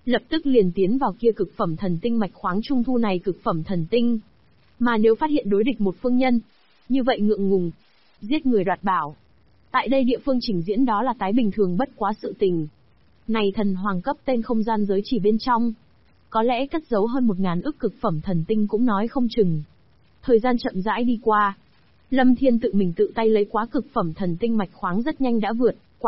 lập tức liền tiến vào kia cực phẩm thần tinh mạch khoáng trung thu này cực phẩm thần tinh. Mà nếu phát hiện đối địch một phương nhân, như vậy ngượng ngùng, giết người đoạt bảo. Tại đây địa phương trình diễn đó là tái bình thường bất quá sự tình. Này thần hoàng cấp tên không gian giới chỉ bên trong, có lẽ cất giấu hơn 1000 ức cực phẩm thần tinh cũng nói không chừng. Thời gian chậm rãi đi qua, Lâm Thiên tự mình tự tay lấy quá cực phẩm thần tinh mạch khoáng rất nhanh đã vượt qua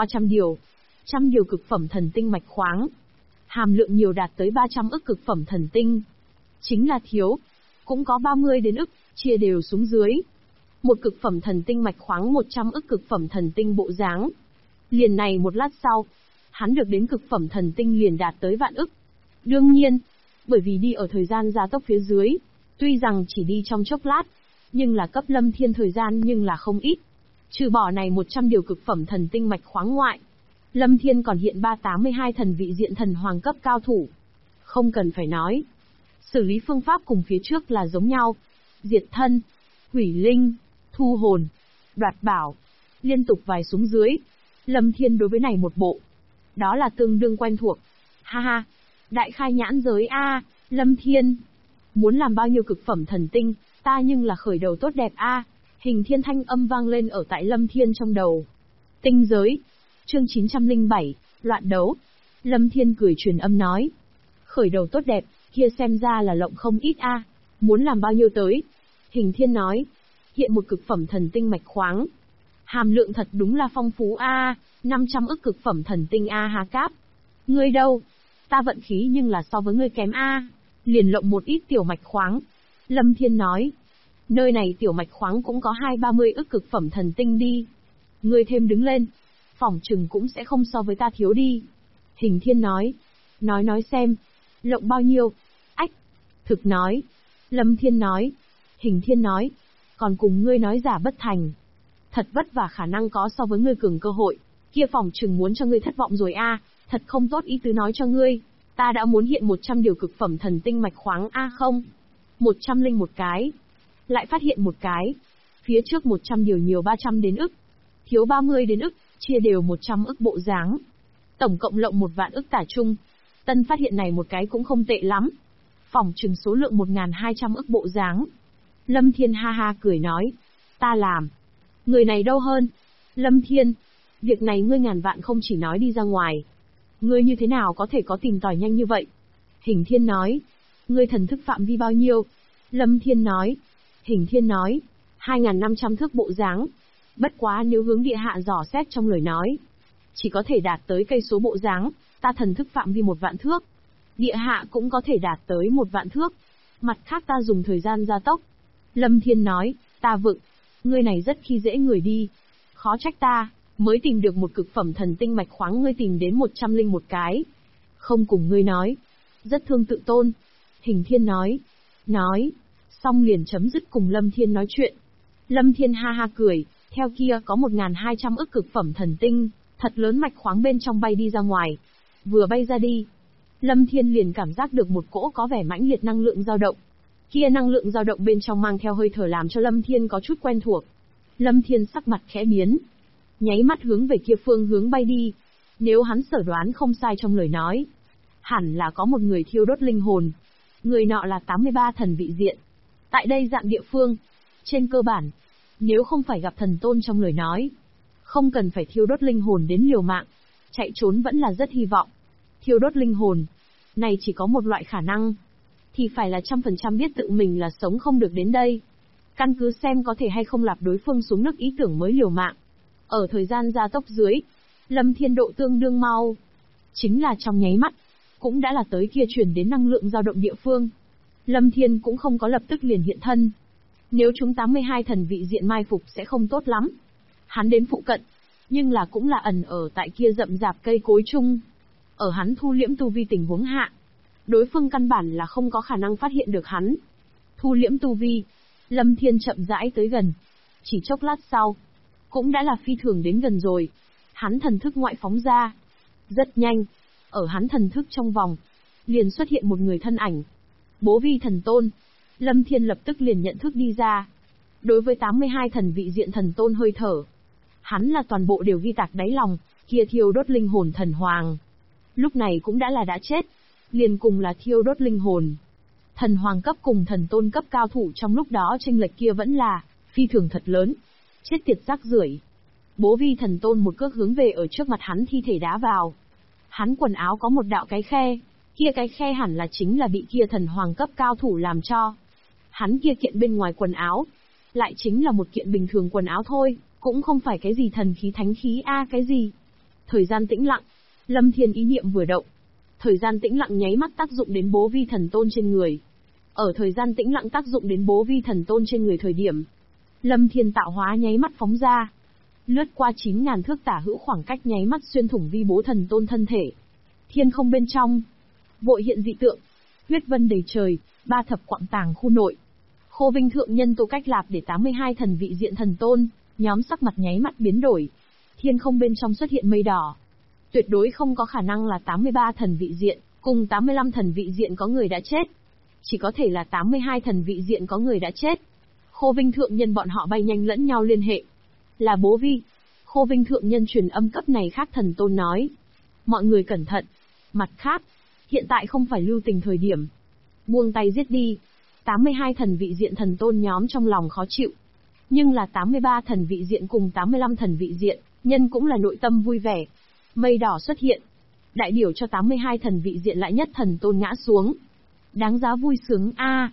100 điều cực phẩm thần tinh mạch khoáng. Hàm lượng nhiều đạt tới 300 ức cực phẩm thần tinh. Chính là thiếu, cũng có 30 đến ức, chia đều xuống dưới. Một cực phẩm thần tinh mạch khoáng 100 ức cực phẩm thần tinh bộ dáng. Liền này một lát sau, hắn được đến cực phẩm thần tinh liền đạt tới vạn ức. Đương nhiên, bởi vì đi ở thời gian gia tốc phía dưới, tuy rằng chỉ đi trong chốc lát, nhưng là cấp Lâm Thiên thời gian nhưng là không ít. Trừ bỏ này 100 điều cực phẩm thần tinh mạch khoáng ngoại, Lâm Thiên còn hiện 382 thần vị diện thần hoàng cấp cao thủ. Không cần phải nói, xử lý phương pháp cùng phía trước là giống nhau. Diệt thân, hủy linh, thu hồn, đoạt bảo, liên tục vài xuống dưới. Lâm Thiên đối với này một bộ, đó là tương đương quen thuộc. Ha ha, đại khai nhãn giới a, Lâm Thiên. Muốn làm bao nhiêu cực phẩm thần tinh, ta nhưng là khởi đầu tốt đẹp a. Hình thiên thanh âm vang lên ở tại Lâm Thiên trong đầu. Tinh giới. Chương 907, loạn đấu. Lâm Thiên cười truyền âm nói. Khởi đầu tốt đẹp, kia xem ra là lộng không ít a. Muốn làm bao nhiêu tới? Hình thiên nói. Hiện một cực phẩm thần tinh mạch khoáng. Hàm lượng thật đúng là phong phú a, 500 ức cực phẩm thần tinh a ha cáp. Ngươi đâu? Ta vận khí nhưng là so với ngươi kém a. Liền lộng một ít tiểu mạch khoáng. Lâm Thiên nói. Nơi này tiểu mạch khoáng cũng có 20-30 ức cực phẩm thần tinh đi. Ngươi thêm đứng lên, phỏng chừng cũng sẽ không so với ta thiếu đi. Hình thiên nói. Nói xem. Lộng bao nhiêu? Ách. Thực nói. Lâm Thiên nói. Hình thiên nói. Còn cùng ngươi nói giả bất thành. Thật vất vả khả năng có so với ngươi cường cơ hội. Kia phỏng chừng muốn cho ngươi thất vọng rồi a. Thật không tốt ý tứ nói cho ngươi. Ta đã muốn hiện 100 điều cực phẩm thần tinh mạch khoáng a không. 101 cái. Lại phát hiện một cái. Phía trước 100 điều nhiều 300 đến ức. Thiếu 30 đến ức, chia đều 100 ức bộ dáng. Tổng cộng lộng 1 vạn ức tả trung. Tân phát hiện này một cái cũng không tệ lắm. Phỏng chừng số lượng 1200 ức bộ dáng. Lâm Thiên ha ha cười nói. Ta làm. Người này đâu hơn? Lâm Thiên. Việc này ngươi ngàn vạn không chỉ nói đi ra ngoài. Ngươi như thế nào có thể có tìm tòi nhanh như vậy? Hình thiên nói. Ngươi thần thức phạm vi bao nhiêu? Lâm Thiên nói. Hình thiên nói. 2500 thước bộ dáng. Bất quá nếu hướng địa hạ dò xét trong lời nói, chỉ có thể đạt tới cây số bộ dáng, ta thần thức phạm vi 1 vạn thước. Địa hạ cũng có thể đạt tới 1 vạn thước. Mặt khác ta dùng thời gian gia tốc. Lâm Thiên nói. Ta vựng. Ngươi này rất khi dễ người đi. Khó trách ta, mới tìm được một cực phẩm thần tinh mạch khoáng ngươi tìm đến 101 cái. Không cùng ngươi nói. Rất thương tự tôn. Hình thiên nói. Xong liền chấm dứt cùng Lâm Thiên nói chuyện. Lâm Thiên ha ha cười, theo kia có 1200 ức cực phẩm thần tinh, thật lớn mạch khoáng bên trong bay đi ra ngoài. Vừa bay ra đi, Lâm Thiên liền cảm giác được một cỗ có vẻ mãnh liệt năng lượng dao động. Kia năng lượng dao động bên trong mang theo hơi thở làm cho Lâm Thiên có chút quen thuộc. Lâm Thiên sắc mặt khẽ biến, nháy mắt hướng về kia phương hướng bay đi. Nếu hắn sở đoán không sai trong lời nói, hẳn là có một người thiêu đốt linh hồn. Người nọ là 83 thần vị diện. Tại đây dạng địa phương, trên cơ bản, nếu không phải gặp thần tôn trong lời nói, không cần phải thiêu đốt linh hồn đến liều mạng, chạy trốn vẫn là rất hy vọng. Thiêu đốt linh hồn, này chỉ có một loại khả năng, thì phải là 100% biết tự mình là sống không được đến đây. Căn cứ xem có thể hay không lạp đối phương xuống nước ý tưởng mới liều mạng. Ở thời gian gia tốc dưới, Lâm Thiên độ tương đương mau. Chính là trong nháy mắt, cũng đã là tới kia truyền đến năng lượng dao động địa phương. Lâm Thiên cũng không có lập tức liền hiện thân. Nếu chúng 82 thần vị diện mai phục sẽ không tốt lắm. Hắn đến phụ cận, nhưng là cũng là ẩn ở tại kia rậm rạp cây cối chung. Ở hắn thu liễm tu vi tình huống hạ, đối phương căn bản là không có khả năng phát hiện được hắn. Thu liễm tu vi, Lâm Thiên chậm rãi tới gần. Chỉ chốc lát sau, cũng đã là phi thường đến gần rồi. Hắn thần thức ngoại phóng ra. Rất nhanh, ở hắn thần thức trong vòng, liền xuất hiện một người thân ảnh. Bố vi thần tôn. Lâm Thiên lập tức liền nhận thức đi ra. Đối với 82 thần vị diện thần tôn hơi thở, hắn là toàn bộ đều ghi tạc đáy lòng, kia thiêu đốt linh hồn thần hoàng. Lúc này cũng đã chết. liền cùng là thiêu đốt linh hồn. Thần hoàng cấp cùng thần tôn cấp cao thủ trong lúc đó chênh lệch kia vẫn là phi thường thật lớn. Chết tiệt rác rưởi. Bố vi thần tôn một cước hướng về ở trước mặt hắn thi thể đá vào. Hắn quần áo có một đạo cái khe, kia cái khe hẳn là chính là bị kia thần hoàng cấp cao thủ làm cho. Hắn kia kiện bên ngoài quần áo, lại chính là một kiện bình thường quần áo thôi, cũng không phải cái gì thần khí thánh khí cái gì. Thời gian tĩnh lặng, Lâm Thiên ý niệm vừa động. Thời gian tĩnh lặng nháy mắt tác dụng đến bố vi thần tôn trên người. Ở thời gian tĩnh lặng tác dụng đến bố vi thần tôn trên người thời điểm, Lâm Thiên tạo hóa nháy mắt phóng ra. Lướt qua 9.000 thước tả hữu khoảng cách nháy mắt xuyên thủng vi bố thần tôn thân thể. Thiên không bên trong, vội hiện dị tượng, huyết vân đầy trời, ba thập quặng tàng khu nội. Khô Vinh thượng nhân Tô Cách Lạp để 82 thần vị diện thần tôn, nhóm sắc mặt nháy mắt biến đổi. Thiên không bên trong xuất hiện mây đỏ. Tuyệt đối không có khả năng là 83 thần vị diện, cùng 85 thần vị diện có người đã chết. Chỉ có thể là 82 thần vị diện có người đã chết. Khô Vinh thượng nhân bọn họ bay nhanh lẫn nhau liên hệ. Là bố vi. Khô Vinh thượng nhân truyền âm cấp này khác thần tôn nói. Mọi người cẩn thận. Mặt khác, hiện tại không phải lưu tình thời điểm. Buông tay giết đi. 82 thần vị diện thần tôn nhóm trong lòng khó chịu. Nhưng là 83 thần vị diện cùng 85 thần vị diện, nhân cũng là nội tâm vui vẻ. Mây đỏ xuất hiện. Đại biểu cho 82 thần vị diện lại nhất thần tôn ngã xuống. Đáng giá vui sướng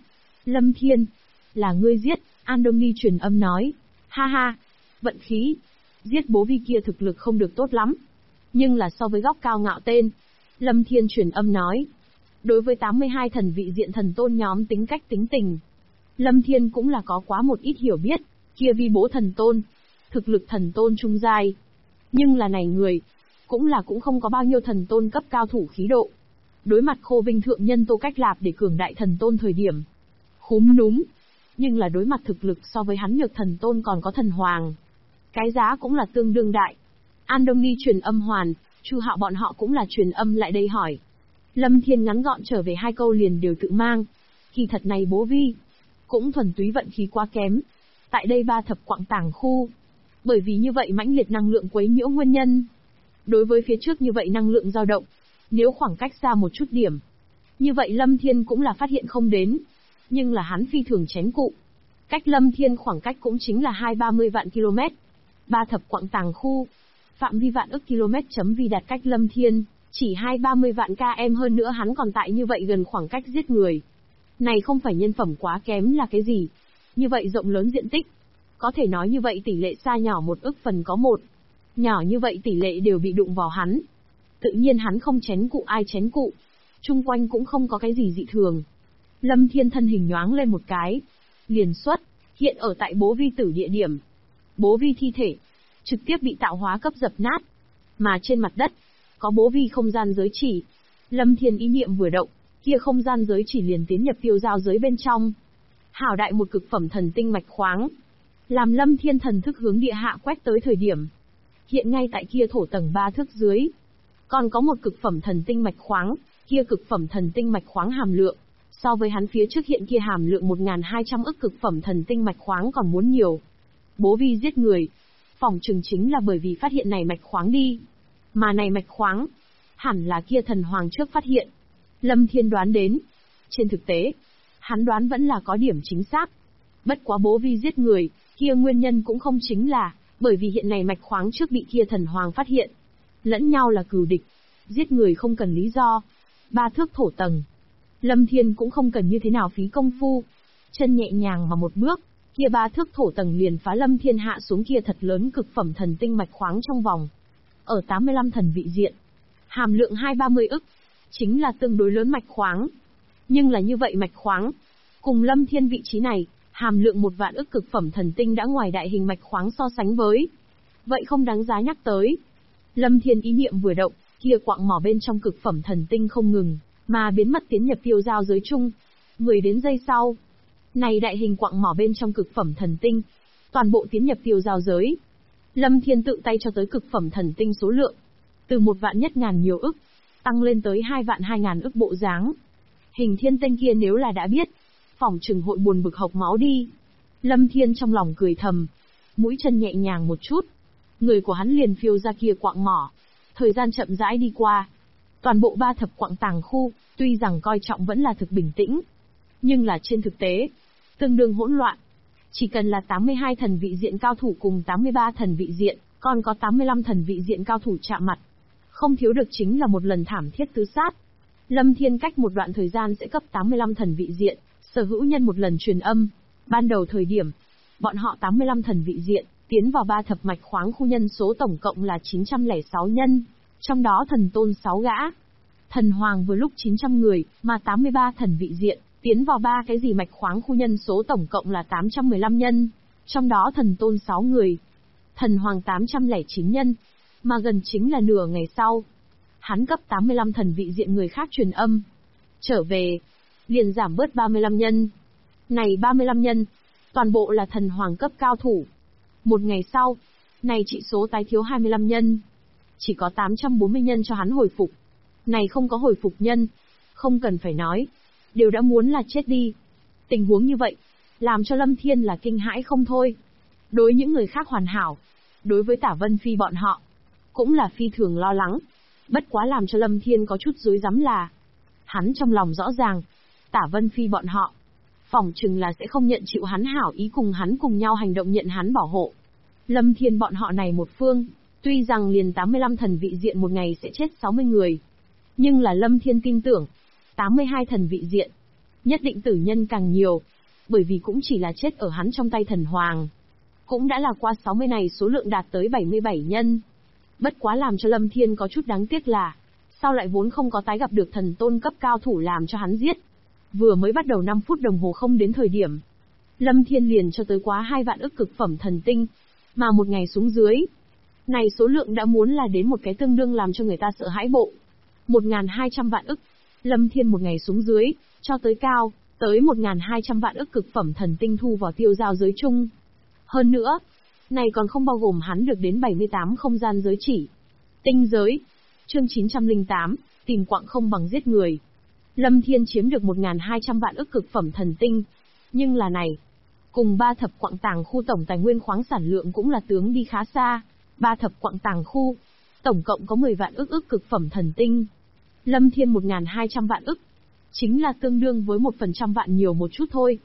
Lâm Thiên. Là ngươi giết, Andoni truyền âm nói. Ha ha. Vận khí. Giết bố vi kia thực lực không được tốt lắm. Nhưng là so với góc cao ngạo tên. Lâm Thiên truyền âm nói. Đối với 82 thần vị diện thần tôn nhóm tính cách tính tình, Lâm Thiên cũng là có quá một ít hiểu biết. Kia vi bố thần tôn, thực lực thần tôn trung giai. Nhưng là này người, cũng không có bao nhiêu thần tôn cấp cao thủ khí độ. Đối mặt Khô Vinh thượng nhân Tô Cách Lạp để cường đại thần tôn thời điểm, khúm núm. Nhưng là đối mặt thực lực so với hắn nhược thần tôn còn có thần hoàng, cái giá cũng là tương đương đại. Andoni truyền âm hoàn, Chu Hạo bọn họ cũng là truyền âm lại đây hỏi. Lâm Thiên ngắn gọn trở về 2 câu liền đều tự mang. Kỳ thật này bố vi, cũng thuần túy vận khí quá kém. Tại đây ba thập quặng tàng khu. Bởi vì như vậy mãnh liệt năng lượng quấy nhiễu nguyên nhân. Đối với phía trước như vậy năng lượng dao động, nếu khoảng cách xa một chút điểm, như vậy Lâm Thiên cũng là phát hiện không đến. Nhưng là hắn phi thường chén cụ. Cách Lâm Thiên khoảng cách cũng chính là 2-30 vạn km. Ba thập quặng tàng khu, phạm vi vạn ức km chấm vì đạt cách Lâm Thiên, chỉ 2-30 vạn km hơn nữa hắn còn tại như vậy gần khoảng cách giết người. Này không phải nhân phẩm quá kém là cái gì. Như vậy rộng lớn diện tích. Có thể nói như vậy tỷ lệ xa nhỏ 1 ức phần có 1. Nhỏ như vậy tỷ lệ đều bị đụng vào hắn. Tự nhiên hắn không chén cụ ai chén cụ. Trung quanh cũng không có cái gì dị thường. Lâm Thiên thân hình nhoáng lên một cái. Liền xuất, hiện ở tại bố vi tử địa điểm. Bố vi thi thể, trực tiếp bị tạo hóa cấp dập nát. Mà trên mặt đất, có bố vi không gian giới chỉ. Lâm Thiên ý niệm vừa động, kia không gian giới chỉ liền tiến nhập tiêu giao giới bên trong. Hảo đại một cực phẩm thần tinh mạch khoáng. Làm Lâm Thiên thần thức hướng địa hạ quét tới thời điểm. Hiện ngay tại kia thổ tầng 3 thước dưới. Còn có một cực phẩm thần tinh mạch khoáng, kia cực phẩm thần tinh mạch khoáng hàm lượng. So với hắn phía trước hiện kia hàm lượng 1.200 ức cực phẩm thần tinh mạch khoáng còn muốn nhiều. Bố vi giết người. Phỏng chừng chính là bởi vì phát hiện này mạch khoáng đi. Mà này mạch khoáng, hẳn là kia thần hoàng trước phát hiện. Lâm Thiên đoán đến. Trên thực tế, hắn đoán vẫn là có điểm chính xác. Bất quá bố vi giết người, kia nguyên nhân cũng không chính là, bởi vì hiện này mạch khoáng trước bị kia thần hoàng phát hiện. Lẫn nhau là cừu địch. Giết người không cần lý do. 3 thước thổ tầng. Lâm Thiên cũng không cần như thế nào phí công phu. Chân nhẹ nhàng mà một bước, kia 3 thước thổ tầng liền phá Lâm Thiên hạ xuống kia thật lớn cực phẩm thần tinh mạch khoáng trong vòng. Ở 85 thần vị diện, hàm lượng 2-30 ức, chính là tương đối lớn mạch khoáng. Nhưng là như vậy mạch khoáng, cùng Lâm Thiên vị trí này, hàm lượng 1 vạn ức cực phẩm thần tinh đã ngoài đại hình mạch khoáng so sánh với. Vậy không đáng giá nhắc tới. Lâm Thiên ý niệm vừa động, kia quặng mỏ bên trong cực phẩm thần tinh không ngừng, mà biến mất tiến nhập tiêu giao giới chung. 10 đến giây sau, này đại hình quặng mỏ bên trong cực phẩm thần tinh, toàn bộ tiến nhập tiêu giao giới. Lâm Thiên tự tay cho tới cực phẩm thần tinh số lượng, từ 1 vạn nhất ngàn nhiều ức, tăng lên tới 2 vạn 2.000 ức bộ dáng. Hình thiên tinh kia nếu là đã biết, phỏng chừng hội buồn bực hộc máu đi. Lâm Thiên trong lòng cười thầm, mũi chân nhẹ nhàng một chút, người của hắn liền phiêu ra kia quặng mỏ. Thời gian chậm rãi đi qua, toàn bộ 3 thập quặng tàng khu, Tuy rằng coi trọng vẫn là thực bình tĩnh, nhưng là trên thực tế, tương đương hỗn loạn. Chỉ cần là 82 thần vị diện cao thủ cùng 83 thần vị diện, còn có 85 thần vị diện cao thủ chạm mặt. Không thiếu được chính là một lần thảm thiết tứ sát. Lâm Thiên cách một đoạn thời gian sẽ cấp 85 thần vị diện, sở hữu nhân một lần truyền âm. Ban đầu thời điểm, bọn họ 85 thần vị diện, tiến vào 3 thập mạch khoáng khu nhân số tổng cộng là 906 nhân, trong đó thần tôn 6 gã. Thần hoàng vừa lúc 900 người, mà 83 thần vị diện, tiến vào 3 cái gì mạch khoáng khu nhân số tổng cộng là 815 nhân, trong đó thần tôn 6 người. Thần hoàng 809 nhân, mà gần chính là nửa ngày sau. Hắn cấp 85 thần vị diện người khác truyền âm. Trở về, liền giảm bớt 35 nhân. Này 35 nhân, toàn bộ là thần hoàng cấp cao thủ. Một ngày sau, này trị số tái thiếu 25 nhân. Chỉ có 840 nhân cho hắn hồi phục. Này không có hồi phục nhân, không cần phải nói, đều đã muốn là chết đi. Tình huống như vậy, làm cho Lâm Thiên là kinh hãi không thôi. Đối những người khác hoàn hảo, đối với Tả Vân Phi bọn họ, cũng là phi thường lo lắng. Bất quá làm cho Lâm Thiên có chút rối rắm là, hắn trong lòng rõ ràng, Tả Vân Phi bọn họ, phỏng chừng là sẽ không nhận chịu hắn hảo ý cùng hắn cùng nhau hành động nhận hắn bảo hộ. Lâm Thiên bọn họ này một phương, tuy rằng liền 85 thần vị diện một ngày sẽ chết 60 người, nhưng là Lâm Thiên tin tưởng, 82 thần vị diện, nhất định tử nhân càng nhiều, bởi vì cũng chỉ là chết ở hắn trong tay thần hoàng. Cũng đã là qua 60 này số lượng đạt tới 77 nhân. Bất quá làm cho Lâm Thiên có chút đáng tiếc là, sao lại vốn không có tái gặp được thần tôn cấp cao thủ làm cho hắn giết. Vừa mới bắt đầu 5 phút đồng hồ không đến thời điểm, Lâm Thiên liền cho tới quá 2 vạn ức cực phẩm thần tinh, mà một ngày xuống dưới. Này số lượng đã muốn là đến một cái tương đương làm cho người ta sợ hãi bộ. 1.200 vạn ức, Lâm Thiên một ngày xuống dưới, cho tới cao, tới 1.200 vạn ức cực phẩm thần tinh thu vào tiêu giao giới chung. Hơn nữa, này còn không bao gồm hắn được đến 78 không gian giới chỉ. Tinh giới. Chương 908, tìm quặng không bằng giết người. Lâm Thiên chiếm được 1.200 vạn ức cực phẩm thần tinh. Nhưng là này, cùng 3 thập quặng tàng khu tổng tài nguyên khoáng sản lượng cũng là tướng đi khá xa. 3 thập quặng tàng khu, tổng cộng có 10 vạn ức cực phẩm thần tinh. Lâm Thiên 1.200 vạn ức, chính là tương đương với 1% vạn nhiều một chút thôi.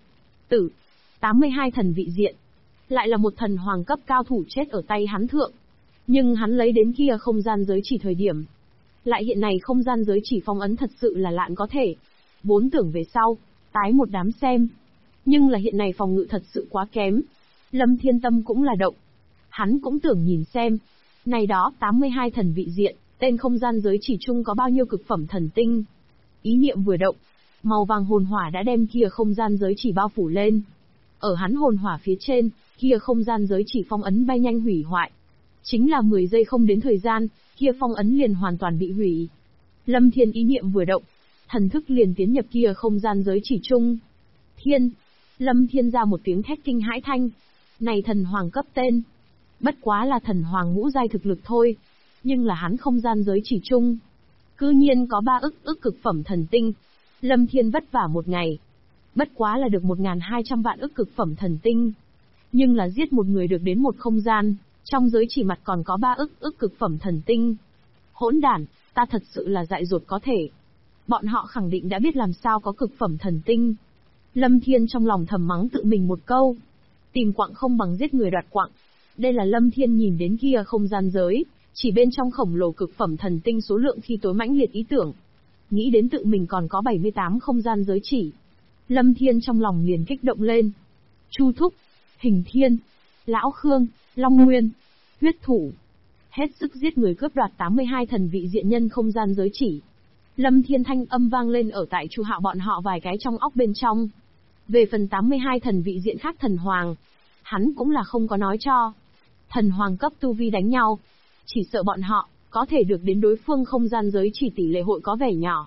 82 thần vị diện, lại là một thần hoàng cấp cao thủ chết ở tay hắn thượng. Nhưng hắn lấy đến kia không gian giới chỉ thời điểm, lại hiện này không gian giới chỉ phong ấn thật sự là lạn có thể. Vốn tưởng về sau, tái một đám xem. Nhưng là hiện này phòng ngự thật sự quá kém. Lâm Thiên tâm cũng là động. Hắn cũng tưởng nhìn xem, này đó 82 thần vị diện, tên không gian giới chỉ chung có bao nhiêu cực phẩm thần tinh. Ý niệm vừa động, màu vàng hồn hỏa đã đem kia không gian giới chỉ bao phủ lên. Ở hắn hồn hỏa phía trên, kia không gian giới chỉ phong ấn bay nhanh hủy hoại. Chính là 10 giây không đến thời gian, kia phong ấn liền hoàn toàn bị hủy. Lâm Thiên ý niệm vừa động, thần thức liền tiến nhập kia không gian giới chỉ chung. Thiên! Lâm Thiên ra một tiếng thét kinh hãi thanh. Này thần hoàng cấp tên. Bất quá là thần hoàng ngũ giai thực lực thôi. Nhưng là hắn không gian giới chỉ chung, cư nhiên có 3 ức cực phẩm thần tinh. Lâm Thiên vất vả một ngày, bất quá là được 1.200 vạn ức cực phẩm thần tinh. Nhưng là giết một người được đến một không gian, trong giới chỉ mặt còn có 3 ức cực phẩm thần tinh. Hỗn đản, ta thật sự là dại dột có thể. Bọn họ khẳng định đã biết làm sao có cực phẩm thần tinh. Lâm Thiên trong lòng thầm mắng tự mình một câu. Tìm quặng không bằng giết người đoạt quặng. Đây là Lâm Thiên nhìn đến kia không gian giới, chỉ bên trong khổng lồ cực phẩm thần tinh số lượng khi tối mãnh liệt ý tưởng. Nghĩ đến tự mình còn có 78 không gian giới chỉ. Lâm Thiên trong lòng liền kích động lên. Chu Thúc, Hình Thiên, Lão Khương, Long Nguyên, Huyết Thủ. Hết sức giết người cướp đoạt 82 thần vị diện nhân không gian giới chỉ. Lâm Thiên thanh âm vang lên ở tại Chu Hạo bọn họ vài cái trong óc bên trong. Về phần 82 thần vị diện khác thần hoàng, hắn cũng là không có nói cho. Thần hoàng cấp tu vi đánh nhau, chỉ sợ bọn họ có thể được đến đối phương không gian giới chỉ tỷ lệ hội có vẻ nhỏ.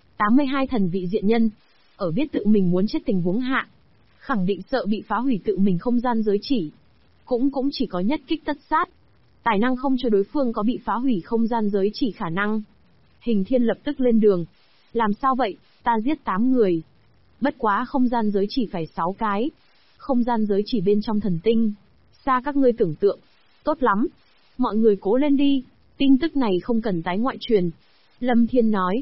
82 thần vị diện nhân, ở biết tự mình muốn chết tình huống hạ, khẳng định sợ bị phá hủy tự mình không gian giới chỉ. Cũng chỉ có nhất kích tất sát. Tài năng không cho đối phương có bị phá hủy không gian giới chỉ khả năng. Hình Thiên lập tức lên đường. Làm sao vậy, ta giết 8 người. Bất quá không gian giới chỉ phải 6 cái. Không gian giới chỉ bên trong thần tinh. Xa các ngươi tưởng tượng. Tốt lắm. Mọi người cố lên đi. Tin tức này không cần tái ngoại truyền. Lâm Thiên nói.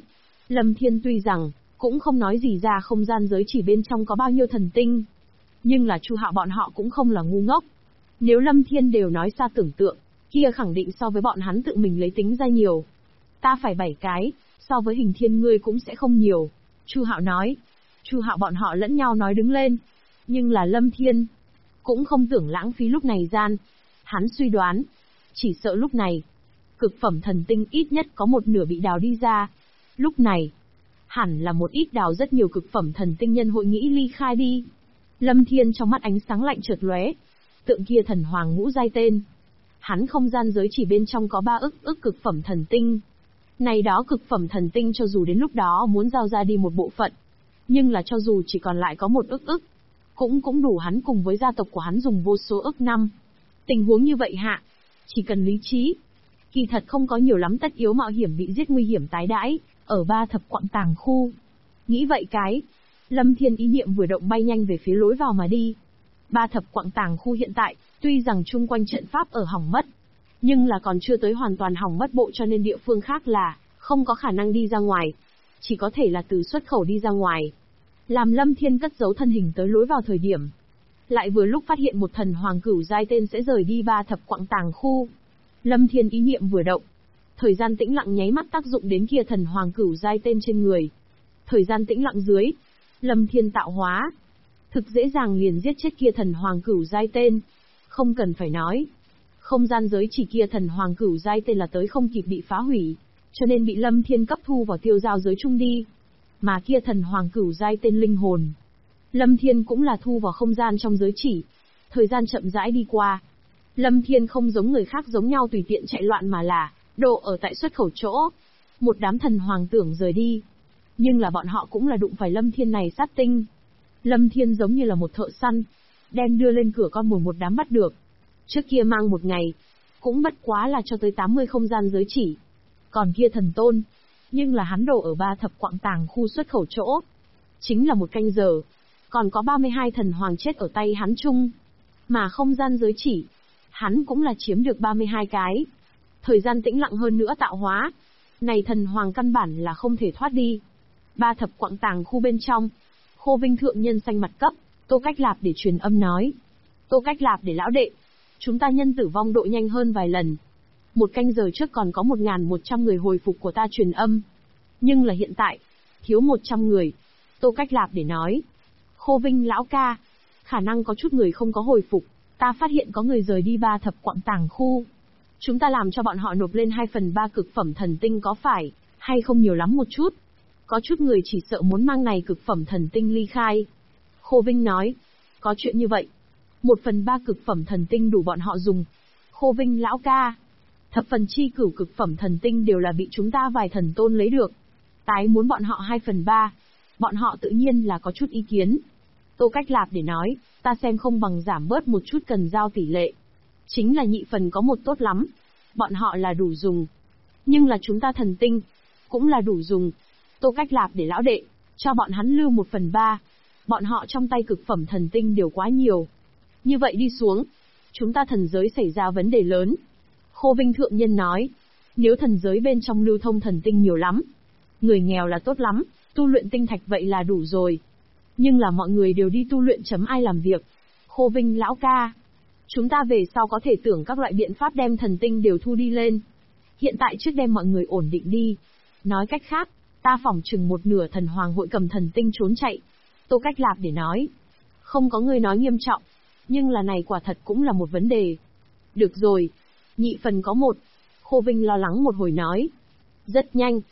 Lâm Thiên tuy rằng cũng không nói gì ra không gian giới chỉ bên trong có bao nhiêu thần tinh, nhưng là Chu Hạo bọn họ cũng không là ngu ngốc. Nếu Lâm Thiên đều nói xa tưởng tượng, kia khẳng định so với bọn hắn tự mình lấy tính ra nhiều. Ta phải 7 cái, so với Hình Thiên ngươi cũng sẽ không nhiều. Chu Hạo nói. Chu Hạo bọn họ lẫn nhau nói đứng lên. Nhưng là Lâm Thiên cũng không tưởng lãng phí lúc này gian. Hắn suy đoán, chỉ sợ lúc này, cực phẩm thần tinh ít nhất có một nửa bị đào đi ra. Lúc này, hẳn là một ít đào rất nhiều cực phẩm thần tinh nhân hội nghĩ ly khai đi. Lâm Thiên trong mắt ánh sáng lạnh chợt lóe. Tượng kia thần hoàng ngũ giai tên. Hắn không gian giới chỉ bên trong có 3 ức cực phẩm thần tinh. Này đó cực phẩm thần tinh cho dù đến lúc đó muốn giao ra đi một bộ phận, nhưng là cho dù chỉ còn lại có 1 ức, cũng đủ hắn cùng với gia tộc của hắn dùng vô số ức năm. Tình huống như vậy hạ, chỉ cần lý trí, kỳ thật không có nhiều lắm tất yếu mạo hiểm bị giết nguy hiểm tái đãi, ở 3 thập quặng tàng khu. Nghĩ vậy cái, Lâm Thiên ý niệm vừa động bay nhanh về phía lối vào mà đi. 3 thập quặng tàng khu hiện tại, tuy rằng chung quanh trận pháp ở hỏng mất, nhưng là còn chưa tới hoàn toàn hỏng mất bộ cho nên địa phương khác là không có khả năng đi ra ngoài, chỉ có thể là từ xuất khẩu đi ra ngoài. Làm Lâm Thiên cất giấu thân hình tới lối vào thời điểm, lại vừa lúc phát hiện một thần hoàng cửu giai tên sẽ rời đi 3 thập quặng tàng khu. Lâm Thiên ý niệm vừa động, thời gian tĩnh lặng nháy mắt tác dụng đến kia thần hoàng cửu giai tên trên người. Thời gian tĩnh lặng dưới, Lâm Thiên tạo hóa, thực dễ dàng liền giết chết kia thần hoàng cửu giai tên. Không cần phải nói, không gian giới chỉ kia thần hoàng cửu giai tên là tới không kịp bị phá hủy, cho nên bị Lâm Thiên cấp thu vào tiêu giao giới chung đi. Mà kia thần hoàng cửu giai tên linh hồn, Lâm Thiên cũng là thu vào không gian trong giới chỉ. Thời gian chậm rãi đi qua, Lâm Thiên không giống người khác giống nhau tùy tiện chạy loạn mà là độ ở tại xuất khẩu chỗ. Một đám thần hoàng tưởng rời đi, nhưng là bọn họ cũng là đụng phải Lâm Thiên này sát tinh. Lâm Thiên giống như là một thợ săn, đem đưa lên cửa con mồi một đám bắt được. Trước kia mang một ngày, cũng bất quá là cho tới 80 không gian giới chỉ. Còn kia thần tôn, nhưng là hắn đổ ở 3 thập quặng tàng khu xuất khẩu chỗ. Chính là một canh giờ, còn có 32 thần hoàng chết ở tay hắn chung. Mà không gian giới chỉ, hắn cũng là chiếm được 32 cái. Thời gian tĩnh lặng hơn nữa tạo hóa, này thần hoàng căn bản là không thể thoát đi. 3 thập quặng tàng khu bên trong, Khô Vinh thượng nhân xanh mặt cấp, Tô Cách Lạp để truyền âm nói. Tô Cách Lạp để lão đệ, chúng ta nhân tử vong độ nhanh hơn vài lần. Một canh giờ trước còn có 1.100 người hồi phục của ta truyền âm. Nhưng là hiện tại, thiếu 100 người. Tô Cách Lạp để nói. Khô Vinh lão ca, khả năng có chút người không có hồi phục, ta phát hiện có người rời đi 3 thập quặng tàng khu. Chúng ta làm cho bọn họ nộp lên 2/3 cực phẩm thần tinh có phải, hay không nhiều lắm một chút. Có chút người chỉ sợ muốn mang này cực phẩm thần tinh ly khai. Khô Vinh nói, có chuyện như vậy. 1/3 cực phẩm thần tinh đủ bọn họ dùng. Khô Vinh lão ca, thập phần chi cửu cực phẩm thần tinh đều là bị chúng ta vài thần tôn lấy được. Tái muốn bọn họ 2/3, bọn họ tự nhiên là có chút ý kiến. Tô Cách Lạp để nói, ta xem không bằng giảm bớt một chút cần giao tỷ lệ. Chính là nhị phần có một tốt lắm. Bọn họ là đủ dùng. Nhưng là chúng ta thần tinh, cũng là đủ dùng. Tô Cách Lạp để lão đệ, cho bọn hắn lưu 1/3. Bọn họ trong tay cực phẩm thần tinh đều quá nhiều. Như vậy đi xuống, chúng ta thần giới xảy ra vấn đề lớn. Khô Vinh thượng nhân nói, nếu thần giới bên trong lưu thông thần tinh nhiều lắm, người nghèo là tốt lắm, tu luyện tinh thạch vậy là đủ rồi. Nhưng là mọi người đều đi tu luyện chấm ai làm việc. Khô Vinh lão ca, chúng ta về sau có thể tưởng các loại biện pháp đem thần tinh đều thu đi lên. Hiện tại trước đem mọi người ổn định đi. Nói cách khác, ta phỏng chừng một nửa thần hoàng hội cầm thần tinh trốn chạy. Tô Cách Lạp để nói, không có người nói nghiêm trọng, nhưng là này quả thật cũng là một vấn đề. Được rồi, nhị phần có một. Khô Vinh lo lắng một hồi nói. Rất nhanh,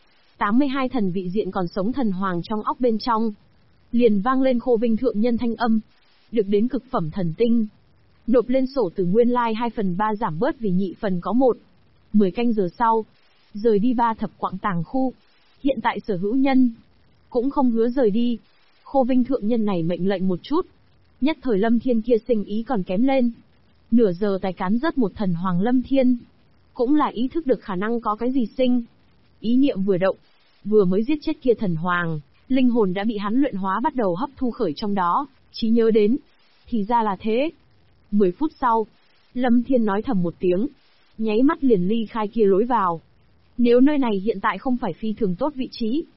82 thần vị diện còn sống thần hoàng trong óc bên trong. Liền vang lên Khô Vinh thượng nhân thanh âm. Được đến cực phẩm thần tinh. Nộp lên sổ từ nguyên lai 2/3 giảm bớt vì nhị phần có một. 10 canh giờ sau, rời đi 3 thập quặng tàng khu. Hiện tại sở hữu nhân, cũng không hứa rời đi. Khô Vinh thượng nhân này mệnh lệnh một chút. Nhất thời Lâm Thiên kia sinh ý còn kém lên. Nửa giờ tài cán rớt một thần hoàng Lâm Thiên. Cũng là ý thức được khả năng có cái gì sinh. Ý niệm vừa động, vừa mới giết chết kia thần hoàng, linh hồn đã bị hắn luyện hóa bắt đầu hấp thu khởi trong đó, trí nhớ đến. Thì ra là thế. 10 phút sau, Lâm Thiên nói thầm một tiếng, nháy mắt liền ly khai kia lối vào. Nếu nơi này hiện tại không phải phi thường tốt vị trí,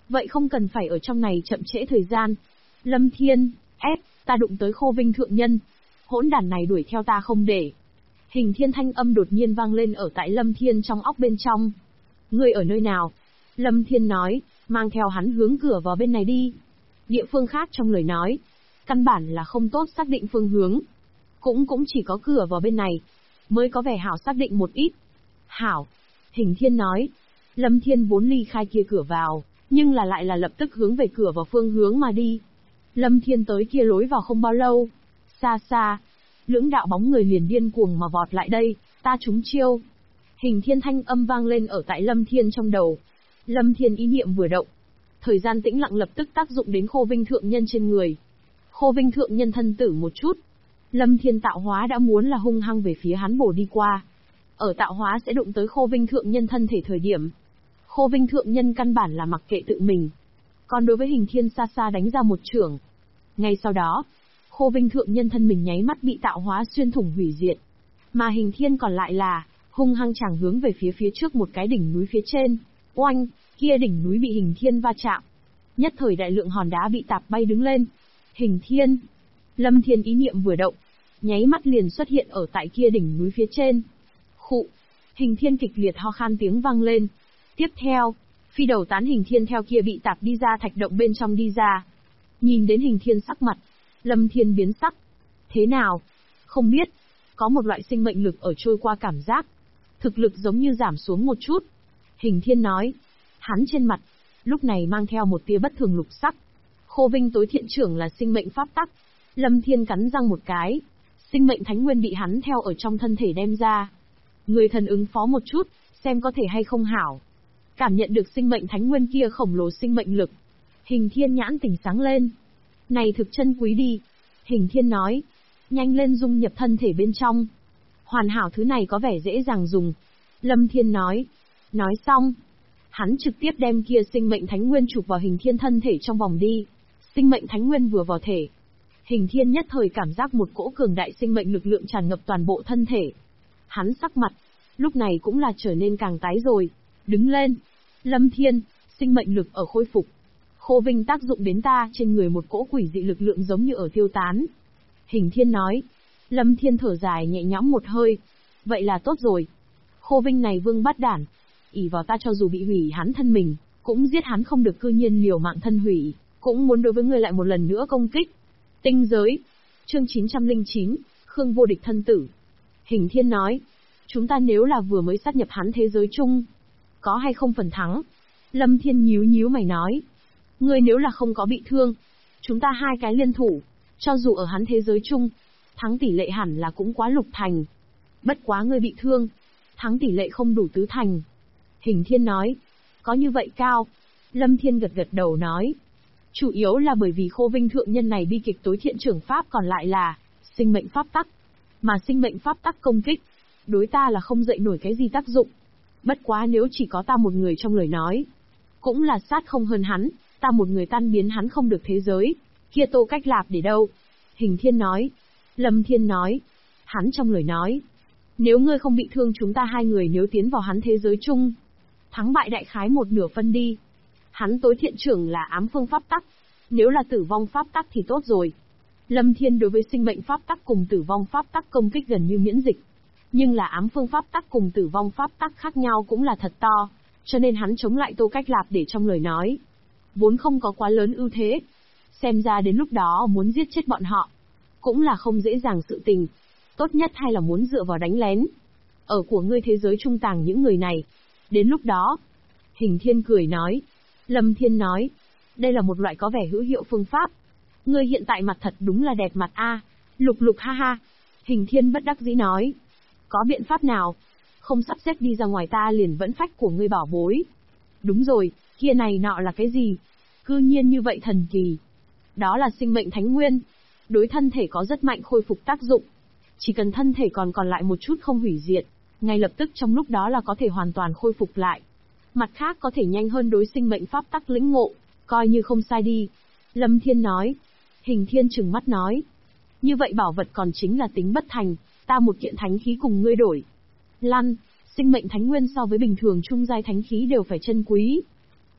Vậy không cần phải ở trong này chậm trễ thời gian. Lâm Thiên, ta đụng tới Khô Vinh thượng nhân. Hỗn đản này đuổi theo ta không để. Hình Thiên thanh âm đột nhiên vang lên ở tại Lâm Thiên trong óc bên trong. Ngươi ở nơi nào? Lâm Thiên nói, mang theo hắn hướng cửa vào bên này đi. Địa phương khác trong lời nói, căn bản là không tốt xác định phương hướng. Cũng chỉ có cửa vào bên này, mới có vẻ hảo xác định một ít. Hảo, Hình Thiên nói. Lâm Thiên vốn ly khai kia cửa vào, nhưng lại là lập tức hướng về cửa vào phương hướng mà đi. Lâm Thiên tới kia lối vào không bao lâu. Xa xa, lưỡng đạo bóng người liền điên cuồng mà vọt lại đây, ta trúng chiêu. Hình Thiên thanh âm vang lên ở tại Lâm Thiên trong đầu. Lâm Thiên ý niệm vừa động, thời gian tĩnh lặng lập tức tác dụng đến Khô Vinh thượng nhân trên người. Khô Vinh thượng nhân thân tử một chút. Lâm Thiên tạo hóa đã muốn là hung hăng về phía hắn bổ đi qua. Ở tạo hóa sẽ đụng tới Khô Vinh thượng nhân thân thể thời điểm, Khô Vinh thượng nhân căn bản là mặc kệ tự mình. Còn đối với Hình Thiên xa xa đánh ra một chưởng. Ngay sau đó, Khô Vinh thượng nhân thân mình nháy mắt bị tạo hóa xuyên thủng hủy diệt. Mà Hình Thiên còn lại là hung hăng chàng hướng về phía trước một cái đỉnh núi phía trên. Oanh, kia đỉnh núi bị Hình Thiên va chạm. Nhất thời đại lượng hòn đá bị tạp bay đứng lên. Hình Thiên, Lâm Thiên ý niệm vừa động, nháy mắt liền xuất hiện ở tại kia đỉnh núi phía trên. Khụ, Hình Thiên kịch liệt ho khan tiếng vang lên. Tiếp theo, phi đầu tán Hình Thiên theo kia bị tạp đi ra thạch động bên trong đi ra. Nhìn đến Hình Thiên sắc mặt, Lâm Thiên biến sắc. Thế nào? Không biết, có một loại sinh mệnh lực ở trôi qua cảm giác. Thực lực giống như giảm xuống một chút. Hình Thiên nói. Hắn trên mặt, lúc này mang theo một tia bất thường lục sắc. Khô Vinh tối thiện trưởng là sinh mệnh pháp tắc. Lâm Thiên cắn răng một cái. Sinh mệnh thánh nguyên bị hắn theo ở trong thân thể đem ra. Người thần ứng phó một chút, xem có thể hay không hảo. Cảm nhận được sinh mệnh thánh nguyên kia khổng lồ sinh mệnh lực. Hình Thiên nhãn tỉnh sáng lên. Này thực chân quý đi. Hình Thiên nói. Nhanh lên dung nhập thân thể bên trong. Hoàn hảo thứ này có vẻ dễ dàng dùng. Lâm Thiên nói. Nói xong, hắn trực tiếp đem kia sinh mệnh thánh nguyên chụp vào Hình Thiên thân thể trong vòng đi. Sinh mệnh thánh nguyên vừa vào thể, Hình Thiên nhất thời cảm giác một cỗ cường đại sinh mệnh lực lượng tràn ngập toàn bộ thân thể. Hắn sắc mặt, lúc này cũng là trở nên càng tái rồi. Đứng lên. Lâm Thiên, sinh mệnh lực ở khôi phục. Khô Vinh tác dụng đến ta trên người một cỗ quỷ dị lực lượng giống như ở tiêu tán. Hình Thiên nói. Lâm Thiên thở dài nhẹ nhõm một hơi. Vậy là tốt rồi. Khô Vinh này vương bát đản, ỷ vào ta cho dù bị hủy hắn thân mình, cũng giết hắn không được, cư nhiên liều mạng thân hủy, cũng muốn đối với ngươi lại một lần nữa công kích. Tinh giới. Chương 909, Khương vô địch thân tử. Hình Thiên nói. Chúng ta nếu là vừa mới sát nhập hắn thế giới chung, có hay không phần thắng? Lâm Thiên nhíu mày nói. Ngươi nếu là không có bị thương, chúng ta hai cái liên thủ, cho dù ở hắn thế giới chung, thắng tỷ lệ hẳn là cũng quá lục thành. Bất quá ngươi bị thương, thắng tỷ lệ không đủ tứ thành. Hình Thiên nói. Có như vậy cao? Lâm Thiên gật đầu nói. Chủ yếu là bởi vì Khô Vinh thượng nhân này bi kịch tối thiện trưởng pháp còn lại là sinh mệnh pháp tắc. Mà sinh mệnh pháp tắc công kích, đối ta là không dậy nổi cái gì tác dụng. Bất quá nếu chỉ có ta một người trong lời nói, cũng là sát không hơn hắn, ta một người tan biến hắn không được thế giới, kia Tô Cách Lạp để đâu? Hình Thiên nói. Lâm Thiên nói. Hắn trong lời nói. Nếu ngươi không bị thương, chúng ta hai người nếu tiến vào hắn thế giới chung, thắng bại đại khái một nửa phân đi. Hắn tối thiện trưởng là ám phương pháp tắc, nếu là tử vong pháp tắc thì tốt rồi. Lâm Thiên đối với sinh mệnh pháp tắc cùng tử vong pháp tắc công kích gần như miễn dịch. Nhưng là ám phương pháp tắc cùng tử vong pháp tắc khác nhau cũng là thật to, cho nên hắn chống lại Tô Cách Lạp để trong lời nói vốn không có quá lớn ưu thế. Xem ra đến lúc đó muốn giết chết bọn họ, cũng là không dễ dàng sự tình. Tốt nhất hay là muốn dựa vào đánh lén. Ở của ngươi thế giới trung tàng những người này. Đến lúc đó, Hình Thiên cười nói. Lâm Thiên nói. Đây là một loại có vẻ hữu hiệu phương pháp. Ngươi hiện tại mặt thật đúng là đẹp mặt a. Lục lục ha ha. Hình Thiên bất đắc dĩ nói. Có biện pháp nào? Không sắp xếp đi ra ngoài ta liền vẫn phách của ngươi bảo bối. Đúng rồi, kia này nọ là cái gì? Cư nhiên như vậy thần kỳ. Đó là sinh mệnh thánh nguyên. Đối thân thể có rất mạnh khôi phục tác dụng. Chỉ cần thân thể còn lại một chút không hủy diệt, ngay lập tức trong lúc đó là có thể hoàn toàn khôi phục lại. Mặt khác có thể nhanh hơn đối sinh mệnh pháp tắc lĩnh ngộ, coi như không sai đi. Lâm Thiên nói. Hình Thiên trừng mắt nói. Như vậy bảo vật còn chính là tính bất thành, ta một kiện thánh khí cùng ngươi đổi. Lăn, sinh mệnh thánh nguyên so với bình thường trung giai thánh khí đều phải chân quý.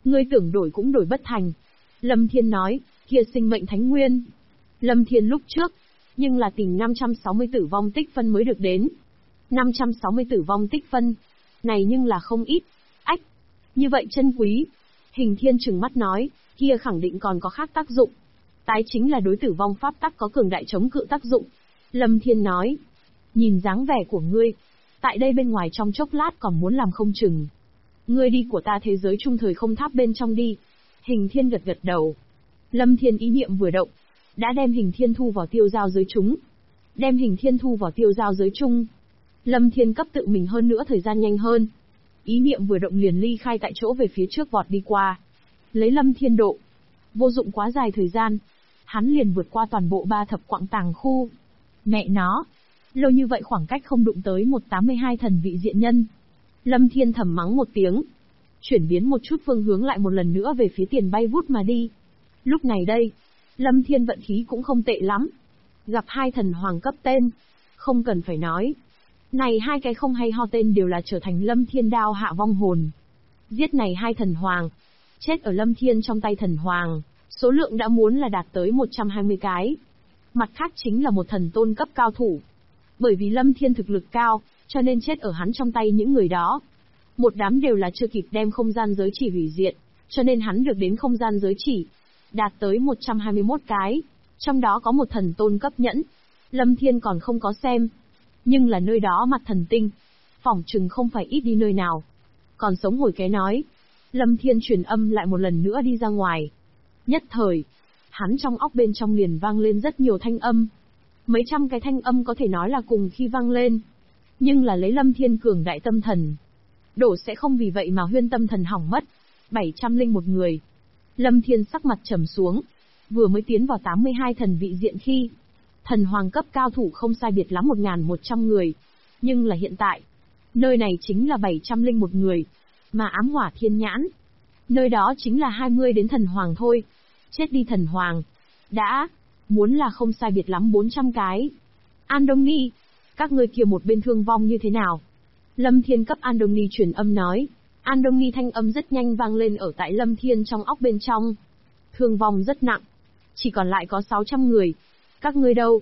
Ngươi tưởng đổi cũng đổi bất thành. Lâm Thiên nói, kia sinh mệnh thánh nguyên. Lâm Thiên lúc trước, nhưng là tìm 560 tử vong tích phân mới được đến. 560 tử vong tích phân. Này nhưng là không ít. Ách! Như vậy chân quý. Hình Thiên trừng mắt nói, kia khẳng định còn có khác tác dụng. Tái chính là đối tử vong pháp tắc có cường đại chống cự tác dụng. Lâm Thiên nói, nhìn dáng vẻ của ngươi, tại đây bên ngoài trong chốc lát còn muốn làm không chừng. Ngươi đi của ta thế giới trung thời không tháp bên trong đi. Hình Thiên gật gật đầu. Lâm Thiên ý niệm vừa động, đã đem Hình Thiên thu vào tiêu giao giới chúng. Đem Hình Thiên thu vào tiêu giao giới chung. Lâm Thiên cấp tự mình hơn nữa thời gian nhanh hơn. Ý niệm vừa động liền ly khai tại chỗ về phía trước vọt đi qua. Lấy Lâm Thiên độ, vô dụng quá dài thời gian, hắn liền vượt qua toàn bộ 3 thập quặng tàng khu. Mẹ nó, lâu như vậy khoảng cách không đụng tới 182 thần vị diện nhân. Lâm Thiên thầm mắng một tiếng, chuyển biến một chút phương hướng lại một lần nữa về phía tiền bay vút mà đi. Lúc này đây, Lâm Thiên vận khí cũng không tệ lắm. Gặp 2 thần hoàng cấp tên, không cần phải nói. Này 2 cái không hay ho tên đều là trở thành Lâm Thiên đao hạ vong hồn. Giết này 2 thần hoàng, chết ở Lâm Thiên trong tay thần hoàng, số lượng đã muốn là đạt tới 120 cái. Mặt khác chính là một thần tôn cấp cao thủ. Bởi vì Lâm Thiên thực lực cao, cho nên chết ở hắn trong tay những người đó. Một đám đều là chưa kịp đem không gian giới chỉ hủy diệt, cho nên hắn được đến không gian giới chỉ, đạt tới 121 cái. Trong đó có một thần tôn cấp nhẫn. Lâm Thiên còn không có xem. Nhưng là nơi đó mặt thần tinh, phỏng chừng không phải ít đi nơi nào. Còn sống hồi cái nói. Lâm Thiên truyền âm lại một lần nữa đi ra ngoài. Nhất thời, hắn trong óc bên trong liền vang lên rất nhiều thanh âm. Mấy trăm cái thanh âm có thể nói là cùng khi vang lên. Nhưng là lấy Lâm Thiên cường đại tâm thần, đổ sẽ không vì vậy mà huyên tâm thần hỏng mất. 701 người. Lâm Thiên sắc mặt trầm xuống. Vừa mới tiến vào 82 thần vị diện khi, thần hoàng cấp cao thủ không sai biệt lắm 1100 người. Nhưng là hiện tại, nơi này chính là 701 người. Mà ám hỏa thiên nhãn, nơi đó chính là 20 đến thần hoàng thôi. Chết đi thần hoàng, đã, muốn là không sai biệt lắm 400 cái. Andoni, các ngươi kia một bên thương vong như thế nào? Lâm Thiên cấp Andoni truyền âm nói. Andoni thanh âm rất nhanh vang lên ở tại Lâm Thiên trong óc bên trong. Thương vong rất nặng, chỉ còn lại có 600 người. Các ngươi đâu?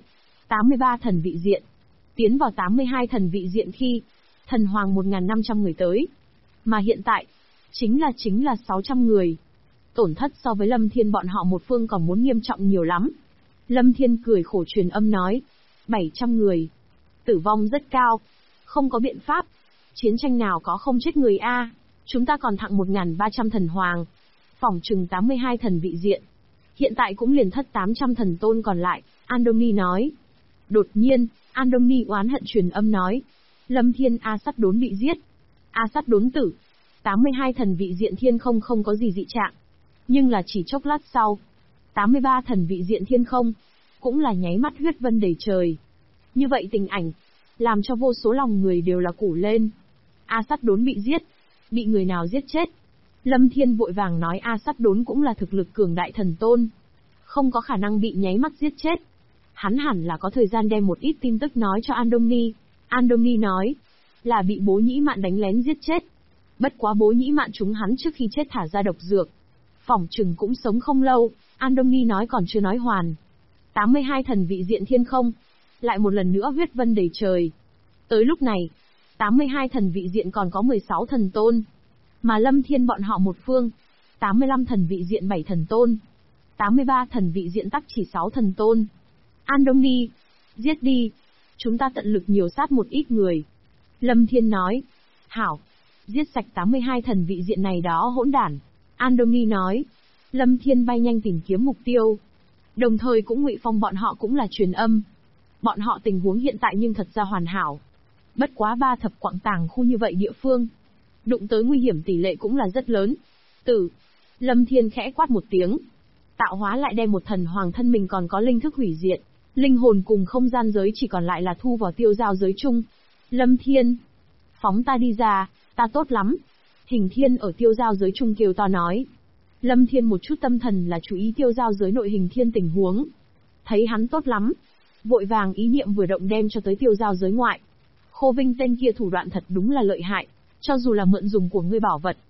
83 thần vị diện. Tiến vào 82 thần vị diện khi, thần hoàng 1500 người tới. Mà hiện tại, chính là 600 người. Tổn thất so với Lâm Thiên bọn họ một phương còn muốn nghiêm trọng nhiều lắm. Lâm Thiên cười khổ truyền âm nói. 700 người. Tử vong rất cao. Không có biện pháp. Chiến tranh nào có không chết người a? Chúng ta còn thặng 1300 thần hoàng. Phỏng chừng 82 thần vị diện. Hiện tại cũng liền thất 800 thần tôn còn lại, Andoni nói. Đột nhiên, Andoni oán hận truyền âm nói. Lâm Thiên A Sắt Đốn bị giết. A Sắt Đốn tử. 82 thần vị diện thiên không có gì dị trạng. Nhưng là chỉ chốc lát sau, 83 thần vị diện thiên không, cũng là nháy mắt huyết vân đầy trời. Như vậy tình ảnh, làm cho vô số lòng người đều là củ lên. A Sắt Đốn bị giết. Bị người nào giết chết? Lâm Thiên vội vàng nói A Sắt Đốn cũng là thực lực cường đại thần tôn. Không có khả năng bị nháy mắt giết chết. Hắn hẳn là có thời gian đem một ít tin tức nói cho Andoni. Andoni nói, là bị Bố Nhĩ Mạn đánh lén giết chết. Bất quá Bố Nhĩ Mạn chúng hắn trước khi chết thả ra độc dược. Phỏng chừng cũng sống không lâu, Andoni nói còn chưa nói hoàn. 82 thần vị diện thiên không, lại một lần nữa huyết vân đầy trời. Tới lúc này, 82 thần vị diện còn có 16 thần tôn. Mà Lâm Thiên bọn họ một phương, 85 thần vị diện 7 thần tôn. 83 thần vị diện tắc chỉ 6 thần tôn. Andoni, giết đi. Chúng ta tận lực nhiều sát một ít người. Lâm Thiên nói. Hảo, giết sạch 82 thần vị diện này đó hỗn đản. Andoni nói. Lâm Thiên bay nhanh tìm kiếm mục tiêu. Đồng thời cũng Ngụy Phong bọn họ cũng là truyền âm. Bọn họ tình huống hiện tại nhưng thật ra hoàn hảo. Bất quá 3 thập quặng tàng khu như vậy địa phương, đụng tới nguy hiểm tỷ lệ cũng là rất lớn. Lâm Thiên khẽ quát một tiếng. Tạo hóa lại đem một thần hoàng thân mình còn có linh thức hủy diệt. Linh hồn cùng không gian giới chỉ còn lại là thu vào tiêu giao giới chung. Lâm Thiên, phóng ta đi ra, ta tốt lắm. Hình Thiên ở tiêu giao giới chung kêu to nói. Lâm Thiên một chút tâm thần là chú ý tiêu giao giới nội Hình Thiên tình huống. Thấy hắn tốt lắm, vội vàng ý niệm vừa động đem cho tới tiêu giao giới ngoại. Khô Vinh tên kia thủ đoạn thật đúng là lợi hại, cho dù là mượn dùng của ngươi bảo vật,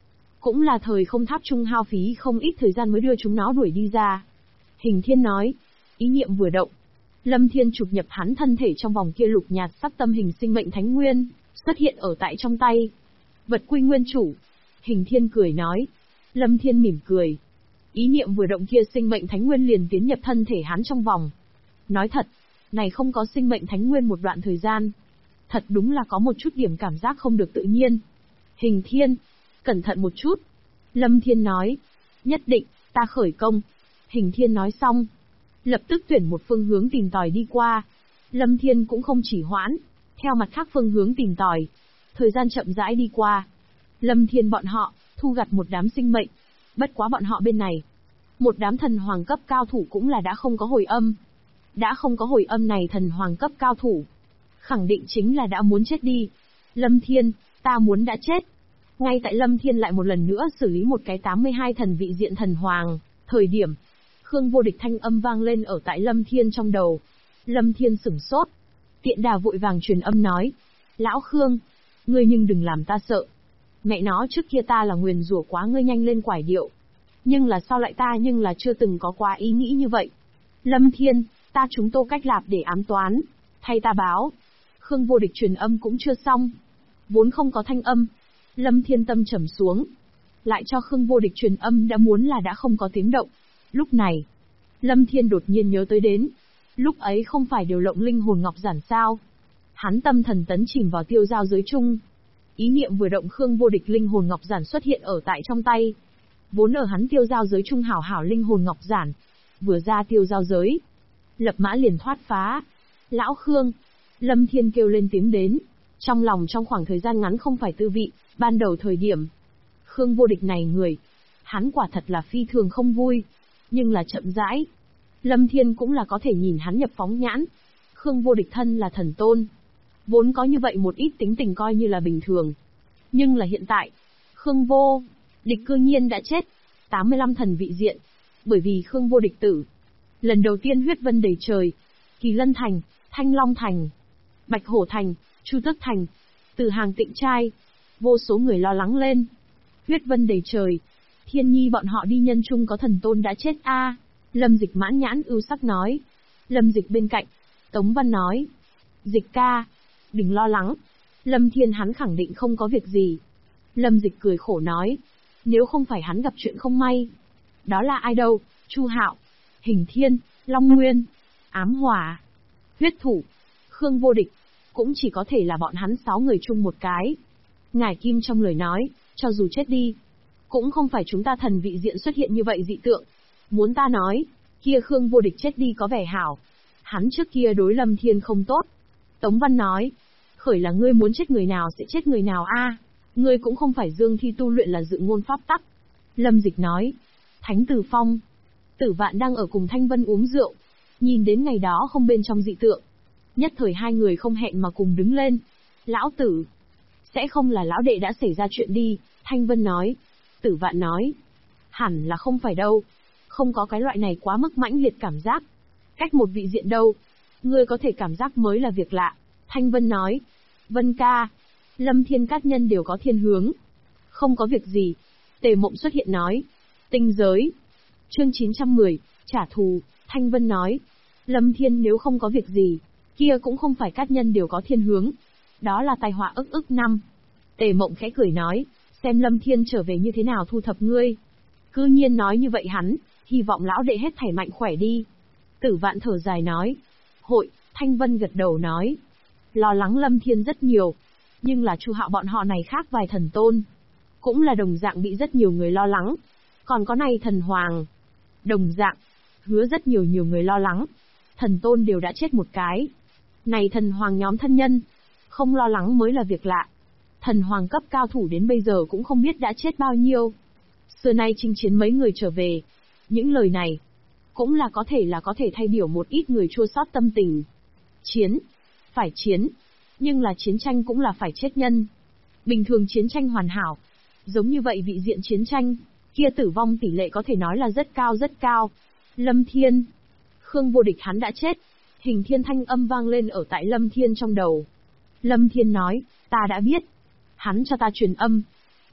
Cũng là thời không tháp trung hao phí không ít thời gian mới đưa chúng nó đuổi đi ra. Hình Thiên nói. Ý niệm vừa động, Lâm Thiên chụp nhập hắn thân thể trong vòng kia lục nhạt sắc tâm hình sinh mệnh thánh nguyên, xuất hiện ở tại trong tay. Vật quy nguyên chủ. Hình Thiên cười nói. Lâm Thiên mỉm cười. Ý niệm vừa động kia sinh mệnh thánh nguyên liền tiến nhập thân thể hắn trong vòng. Nói thật, này không có sinh mệnh thánh nguyên một đoạn thời gian. Thật đúng là có một chút điểm cảm giác không được tự nhiên. Hình Thiên, cẩn thận một chút. Lâm Thiên nói. Nhất định, ta khởi công. Hình Thiên nói xong, lập tức tuyển một phương hướng tìm tòi đi qua. Lâm Thiên cũng không chỉ hoãn, theo mặt khác phương hướng tìm tòi. Thời gian chậm rãi đi qua. Lâm Thiên bọn họ, thu gặt một đám sinh mệnh. Bất quá bọn họ bên này, một đám thần hoàng cấp cao thủ cũng là đã không có hồi âm. Đã không có hồi âm này thần hoàng cấp cao thủ, khẳng định chính là đã muốn chết đi. Lâm Thiên, ta muốn đã chết. Ngay tại Lâm Thiên lại một lần nữa xử lý một cái 82 thần vị diện thần hoàng, thời điểm, Khương Vô Địch thanh âm vang lên ở tại Lâm Thiên trong đầu. Lâm Thiên sửng sốt. Tiện đà vội vàng truyền âm nói. Lão Khương, ngươi nhưng đừng làm ta sợ. Mẹ nó trước kia ta là nguyền rủa quá ngươi nhanh lên quải điệu. Nhưng là sau lại ta nhưng là chưa từng có quá ý nghĩ như vậy. Lâm Thiên, ta chúng Tô Cách Lạp để ám toán. Thay ta báo. Khương Vô Địch truyền âm cũng chưa xong. Vốn không có thanh âm. Lâm Thiên tâm trầm xuống. Lại cho Khương Vô Địch truyền âm đã muốn là đã không có tiếng động. Lúc này, Lâm Thiên đột nhiên nhớ tới đến. Lúc ấy không phải điều lộng linh hồn ngọc giản sao. Hắn tâm thần tấn chìm vào tiêu giao giới chung. Ý niệm vừa động Khương Vô Địch linh hồn ngọc giản xuất hiện ở tại trong tay. Vốn ở hắn tiêu giao giới chung hảo hảo linh hồn ngọc giản. Vừa ra tiêu giao giới, lập mã liền thoát phá. Lão Khương, Lâm Thiên kêu lên tiếng đến. Trong lòng trong khoảng thời gian ngắn không phải tư vị, ban đầu thời điểm. Khương Vô Địch này người, hắn quả thật là phi thường không vui. Nhưng là chậm rãi, Lâm Thiên cũng là có thể nhìn hắn nhập phóng nhãn. Khương Vô Địch thân là thần tôn, vốn có như vậy một ít tính tình coi như là bình thường. Nhưng là hiện tại, Khương Vô Địch cư nhiên đã chết. 85 thần vị diện, bởi vì Khương Vô Địch tử. Lần đầu tiên huyết vân đầy trời, Kỳ Lân Thành, Thanh Long Thành, Bạch Hổ Thành, Chu Tước Thành, Từ Hàng Tịnh Trai, vô số người lo lắng lên. Huyết vân đầy trời, Thiên Nhi bọn họ đi nhân trung có thần tôn đã chết a. Lâm Dịch mãn nhãn ưu sắc nói. Lâm Dịch bên cạnh, Tống Văn nói. Dịch ca, đừng lo lắng. Lâm Thiên hắn khẳng định không có việc gì. Lâm Dịch cười khổ nói. Nếu không phải hắn gặp chuyện không may. Đó là ai đâu? Chu Hạo, Hình Thiên, Long Nguyên, Ám Hỏa, Huyết Thủ, Khương Vô Địch. Cũng chỉ có thể là bọn hắn 6 người chung một cái. Ngải Kim trong lời nói, cho dù chết đi, cũng không phải chúng ta thần vị diện xuất hiện như vậy dị tượng. Muốn ta nói, kia Khương Vô Địch chết đi có vẻ hảo. Hắn trước kia đối Lâm Thiên không tốt. Tống Văn nói, khởi là ngươi muốn chết người nào sẽ chết người nào a. Ngươi cũng không phải dương thi tu luyện là dự ngôn pháp tắc. Lâm Dịch nói, Thánh Từ Phong, Tử Vạn đang ở cùng Thanh Vân uống rượu. Nhìn đến ngày đó không bên trong dị tượng. Nhất thời hai người không hẹn mà cùng đứng lên. Lão tử, sẽ không là lão đệ đã xảy ra chuyện đi. Thanh Vân nói. Tử Vạn nói, hẳn là không phải đâu. Không có cái loại này quá mức mãnh liệt cảm giác. Cách một vị diện đâu. Ngươi có thể cảm giác mới là việc lạ. Thanh Vân nói. Vân ca, Lâm Thiên các nhân đều có thiên hướng. Không có việc gì. Tề Mộng xuất hiện nói. Tinh giới. Chương 910, trả thù. Thanh Vân nói. Lâm Thiên nếu không có việc gì, kia cũng không phải các nhân đều có thiên hướng. Đó là tai họa ức năm. Tề Mộng khẽ cười nói. Xem Lâm Thiên trở về như thế nào thu thập ngươi. Cư nhiên nói như vậy hắn, hy vọng lão đệ hết thảy mạnh khỏe đi. Tử Vạn thở dài nói. Hội, Thanh Vân gật đầu nói. Lo lắng Lâm Thiên rất nhiều. Nhưng là Chu Hạo bọn họ này khác vài thần tôn. Cũng là đồng dạng bị rất nhiều người lo lắng. Còn có này thần hoàng. Đồng dạng, hứa rất nhiều người lo lắng. Thần tôn đều đã chết một cái. Này thần hoàng nhóm thân nhân, không lo lắng mới là việc lạ. Thần hoàng cấp cao thủ đến bây giờ cũng không biết đã chết bao nhiêu. Xưa nay chinh chiến mấy người trở về. Những lời này, cũng là có thể thay biểu một ít người chua xót tâm tình. Chiến, phải chiến. Nhưng là chiến tranh cũng là phải chết nhân. Bình thường chiến tranh hoàn hảo. Giống như vậy vị diện chiến tranh, kia tử vong tỷ lệ có thể nói là rất cao. Lâm Thiên, Khương Vô Địch hắn đã chết. Hình Thiên thanh âm vang lên ở tại Lâm Thiên trong đầu. Lâm Thiên nói, ta đã biết. Hắn cho ta truyền âm.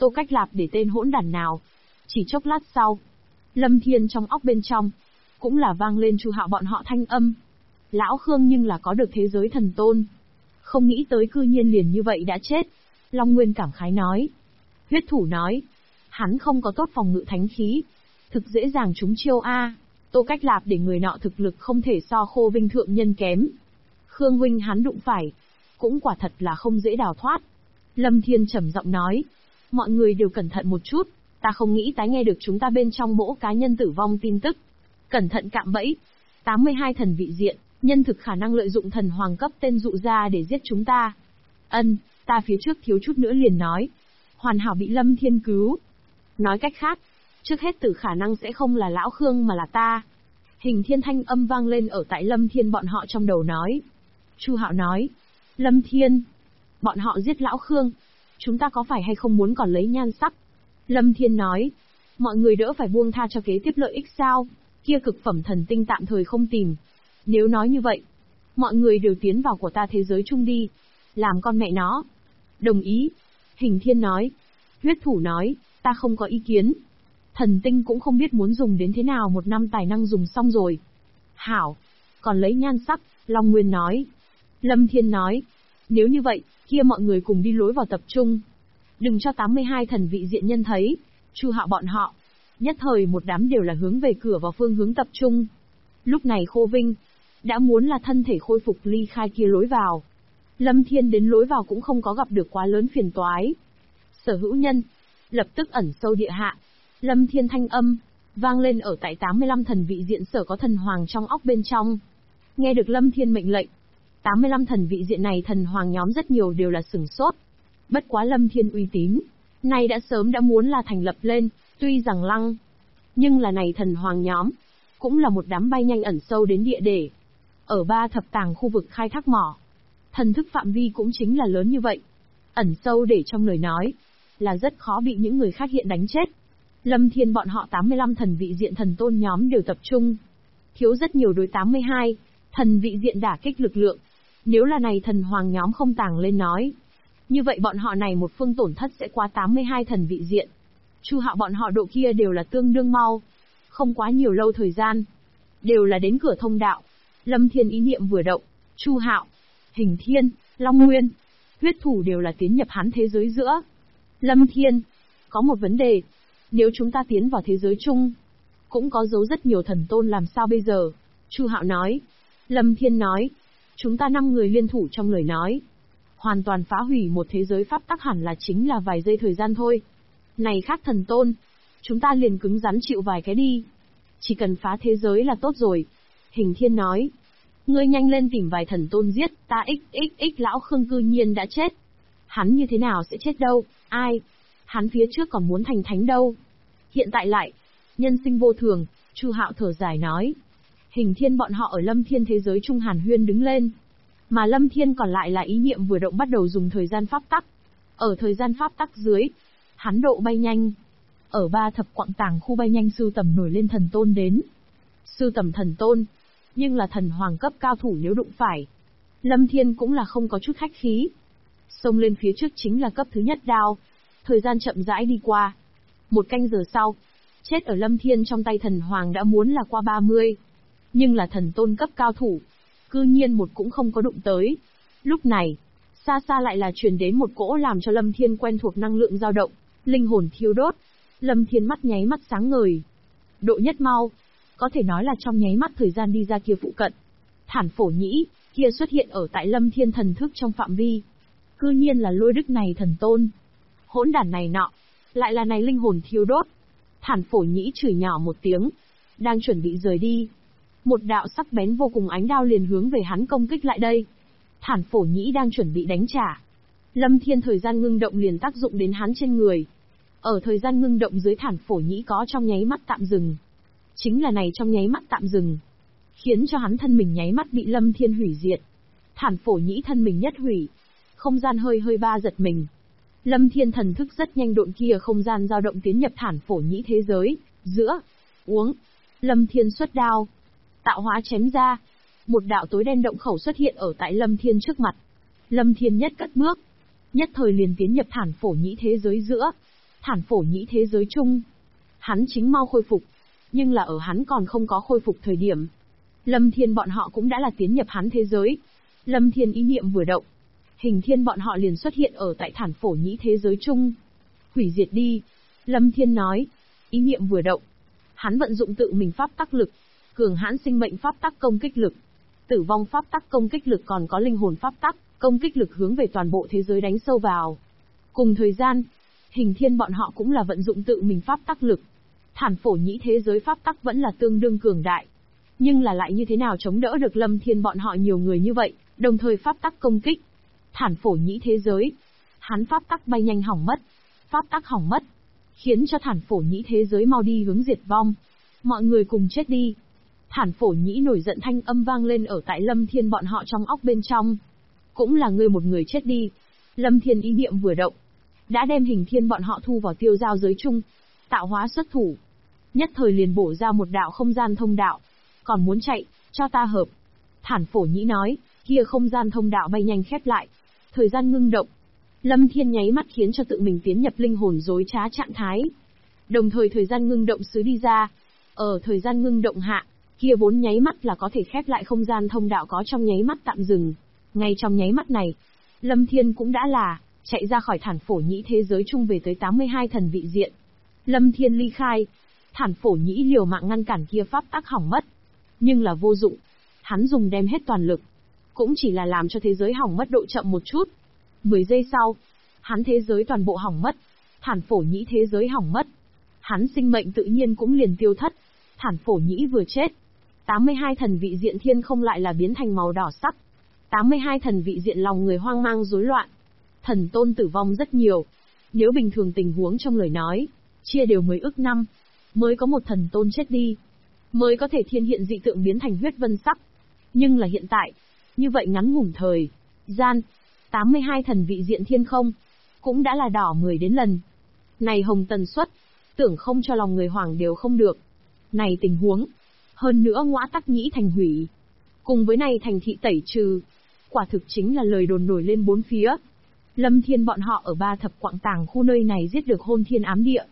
Tô Cách Lạp để tên hỗn đản nào. Chỉ chốc lát sau, Lâm Thiên trong óc bên trong, cũng là vang lên Chu Hạo bọn họ thanh âm. Lão Khương nhưng là có được thế giới thần tôn. Không nghĩ tới cư nhiên liền như vậy đã chết. Long Nguyên cảm khái nói. Huyết Thủ nói. Hắn không có tốt phòng ngự thánh khí. Thực dễ dàng trúng chiêu A. Tô Cách Lạp để người nọ thực lực không thể so Khô Vinh thượng nhân kém. Khương huynh hắn đụng phải. Cũng quả thật là không dễ đào thoát. Lâm Thiên trầm giọng nói. Mọi người đều cẩn thận một chút. Ta không nghĩ tái nghe được chúng ta bên trong mỗi cá nhân tử vong tin tức. Cẩn thận cạm bẫy. 82 thần vị diện, nhân thực khả năng lợi dụng thần hoàng cấp tên dụ ra để giết chúng ta. Ta phía trước thiếu chút nữa liền nói. Hoàn hảo bị Lâm Thiên cứu. Nói cách khác, trước hết tử khả năng sẽ không là Lão Khương mà là ta. Hình Thiên thanh âm vang lên ở tại Lâm Thiên bọn họ trong đầu nói. Chu Hạo nói. Lâm Thiên. Bọn họ giết Lão Khương. Chúng ta có phải hay không muốn còn lấy nhan sắc? Lâm Thiên nói. Mọi người đỡ phải buông tha cho kế tiếp lợi ích sao? Kia cực phẩm thần tinh tạm thời không tìm. Nếu nói như vậy, mọi người đều tiến vào của ta thế giới chung đi. Làm con mẹ nó. Đồng ý. Hình Thiên nói. Huyết Thủ nói, ta không có ý kiến. Thần tinh cũng không biết muốn dùng đến thế nào, một năm tài năng dùng xong rồi. Hảo. Còn lấy nhan sắc, Long Nguyên nói. Lâm Thiên nói. Nếu như vậy, kia mọi người cùng đi lối vào tập trung. Đừng cho 82 thần vị diện nhân thấy. Chu Hạo bọn họ. Nhất thời một đám đều là hướng về cửa vào phương hướng tập trung. Lúc này Khô Vinh đã muốn là thân thể khôi phục ly khai kia lối vào. Lâm Thiên đến lối vào cũng không có gặp được quá lớn phiền toái. Sở Hữu Nhân lập tức ẩn sâu địa hạ. Lâm Thiên thanh âm vang lên ở tại 85 thần vị diện sở có thần hoàng trong óc bên trong. Nghe được Lâm Thiên mệnh lệnh, 85 thần vị diện này thần hoàng nhóm rất nhiều đều là sửng sốt. Bất quá Lâm Thiên uy tín, nay đã sớm đã muốn là thành lập lên, tuy rằng lăng, nhưng là này thần hoàng nhóm, cũng là một đám bay nhanh ẩn sâu đến địa để. Ở 3 thập tàng khu vực khai thác mỏ, thần thức phạm vi cũng chính là lớn như vậy. Ẩn sâu để trong lời nói, là rất khó bị những người khác hiện đánh chết. Lâm Thiên bọn họ 85 thần vị diện thần tôn nhóm đều tập trung. Thiếu rất nhiều đối 82, thần vị diện đả kích lực lượng. Nếu là này thần hoàng nhóm không tàng lên nói, như vậy bọn họ này một phương tổn thất sẽ qua 82 thần vị diện. Chu Hạo bọn họ độ kia đều là tương đương mau. Không quá nhiều lâu thời gian. Đều là đến cửa thông đạo. Lâm Thiên ý niệm vừa động. Chu Hạo, Hình Thiên, Long Nguyên, Huyết Thủ đều là tiến nhập hắn thế giới giữa. Lâm Thiên, có một vấn đề. Nếu chúng ta tiến vào thế giới chung, cũng có giấu rất nhiều thần tôn làm sao bây giờ? Chu Hạo nói. Lâm Thiên nói. Chúng ta 5 người liên thủ trong lời nói. Hoàn toàn phá hủy một thế giới pháp tắc hẳn là chính là vài giây thời gian thôi. Này khác thần tôn, chúng ta liền cứng rắn chịu vài cái đi. Chỉ cần phá thế giới là tốt rồi. Hình Thiên nói. Ngươi nhanh lên tìm vài thần tôn giết, ta xxx lão Khương cư nhiên đã chết. Hắn như thế nào sẽ chết đâu, ai? Hắn phía trước còn muốn thành thánh đâu. Hiện tại lại, nhân sinh vô thường, Chu Hạo thở dài nói. Hình Thiên bọn họ ở Lâm Thiên thế giới trung hàn huyên đứng lên. Mà Lâm Thiên còn lại là ý niệm vừa động bắt đầu dùng thời gian pháp tắc. Ở thời gian pháp tắc dưới, hắn độ bay nhanh. Ở 3 thập quặng tàng khu bay nhanh sưu tầm nổi lên thần tôn đến. Sưu tầm thần tôn, nhưng là thần hoàng cấp cao thủ nếu đụng phải. Lâm Thiên cũng là không có chút khách khí. Xông lên phía trước chính là cấp thứ nhất đao. Thời gian chậm rãi đi qua. 1 canh giờ sau, chết ở Lâm Thiên trong tay thần hoàng đã muốn là qua 30. Nhưng là thần tôn cấp cao thủ, cư nhiên một cũng không có đụng tới. Lúc này, xa xa lại là truyền đến một cỗ làm cho Lâm Thiên quen thuộc năng lượng dao động, linh hồn thiêu đốt. Lâm Thiên mắt nháy mắt sáng ngời. Độ nhất mau, có thể nói là trong nháy mắt thời gian đi ra kia phụ cận. Thản Phổ Nhĩ, kia xuất hiện ở tại Lâm Thiên thần thức trong phạm vi. Cư nhiên là Lôi Đức này thần tôn. Hỗn đản này nọ, lại là này linh hồn thiêu đốt. Thản Phổ Nhĩ chửi nhỏ một tiếng, đang chuẩn bị rời đi. Một đạo sắc bén vô cùng ánh đao liền hướng về hắn công kích lại đây. Thản Phổ Nhĩ đang chuẩn bị đánh trả. Lâm Thiên thời gian ngưng động liền tác dụng đến hắn trên người. Ở thời gian ngưng động dưới Thản Phổ Nhĩ có trong nháy mắt tạm dừng. Chính là này trong nháy mắt tạm dừng, khiến cho hắn thân mình nháy mắt bị Lâm Thiên hủy diệt. Thản Phổ Nhĩ thân mình nhất hủy. Không gian hơi ba giật mình. Lâm Thiên thần thức rất nhanh độn kia không gian dao động tiến nhập Thản Phổ Nhĩ thế giới, giữa. Uống. Lâm Thiên xuất đao. Tạo hóa chém ra. Một đạo tối đen động khẩu xuất hiện ở tại Lâm Thiên trước mặt. Lâm Thiên nhất cất bước. Nhất thời liền tiến nhập Thản Phổ Nhĩ thế giới giữa. Thản phổ nhĩ thế giới chung. Hắn chính mau khôi phục. Nhưng là ở hắn còn không có khôi phục thời điểm. Lâm Thiên bọn họ cũng đã là tiến nhập hắn thế giới. Lâm Thiên ý niệm vừa động. Hình Thiên bọn họ liền xuất hiện ở tại thản phổ nhĩ thế giới chung. Hủy diệt đi. Lâm Thiên nói. Ý niệm vừa động. Hắn vận dụng tự mình pháp tắc lực. Cường hãn sinh mệnh pháp tắc công kích lực. Tử vong pháp tắc công kích lực còn có linh hồn pháp tắc, công kích lực hướng về toàn bộ thế giới đánh sâu vào. Cùng thời gian, Hình Thiên bọn họ cũng là vận dụng tự mình pháp tắc lực. Thản phổ nhĩ thế giới pháp tắc vẫn là tương đương cường đại. Nhưng là lại như thế nào chống đỡ được Lâm Thiên bọn họ nhiều người như vậy, đồng thời pháp tắc công kích. Thản phổ nhĩ thế giới. Hắn pháp tắc bay nhanh hỏng mất. Pháp tắc hỏng mất. Khiến cho thản phổ nhĩ thế giới mau đi hướng diệt vong. Mọi người cùng chết đi. Thản phổ nhĩ nổi giận thanh âm vang lên ở tại Lâm Thiên bọn họ trong óc bên trong. Cũng là ngươi một người chết đi. Lâm Thiên ý niệm vừa động. Đã đem Hình Thiên bọn họ thu vào tiêu giao giới chung. Tạo hóa xuất thủ. Nhất thời liền bổ ra một đạo không gian thông đạo. Còn muốn chạy, cho ta hợp. Thản phổ nhĩ nói, kia không gian thông đạo bay nhanh khép lại. Thời gian ngưng động. Lâm Thiên nháy mắt khiến cho tự mình tiến nhập linh hồn dối trá trạng thái. Đồng thời thời gian ngưng động xứ đi ra. Ở thời gian ngưng động hạ, kia vốn nháy mắt là có thể khép lại không gian thông đạo có trong nháy mắt tạm dừng. Ngay trong nháy mắt này, Lâm Thiên cũng đã là chạy ra khỏi thản phổ nhĩ thế giới chung về tới 82 thần vị diện. Lâm Thiên ly khai, thản phổ nhĩ liều mạng ngăn cản kia pháp tắc hỏng mất. Nhưng là vô dụng. Hắn dùng đem hết toàn lực. Cũng chỉ là làm cho thế giới hỏng mất độ chậm một chút. 10 giây sau, hắn thế giới toàn bộ hỏng mất. Thản phổ nhĩ thế giới hỏng mất. Hắn sinh mệnh tự nhiên cũng liền tiêu thất. Thản phổ nhĩ vừa chết. 82 thần vị diện thiên không lại là biến thành màu đỏ sắc. 82 thần vị diện lòng người hoang mang rối loạn. Thần tôn tử vong rất nhiều. Nếu bình thường tình huống trong lời nói, chia đều 10 ức năm, mới có một thần tôn chết đi. Mới có thể thiên hiện dị tượng biến thành huyết vân sắc. Nhưng là hiện tại, như vậy ngắn ngủn thời gian, 82 thần vị diện thiên không, cũng đã là đỏ 10 đến lần. Này hồng tần suất, tưởng không cho lòng người hoảng đều không được. Này tình huống, hơn nữa ngõa tắc nhĩ thành hủy. Cùng với này thành thị tẩy trừ, quả thực chính là lời đồn nổi lên bốn phía. Lâm Thiên bọn họ ở ba thập quạng tàng khu nơi này giết được hôn thiên ám địa.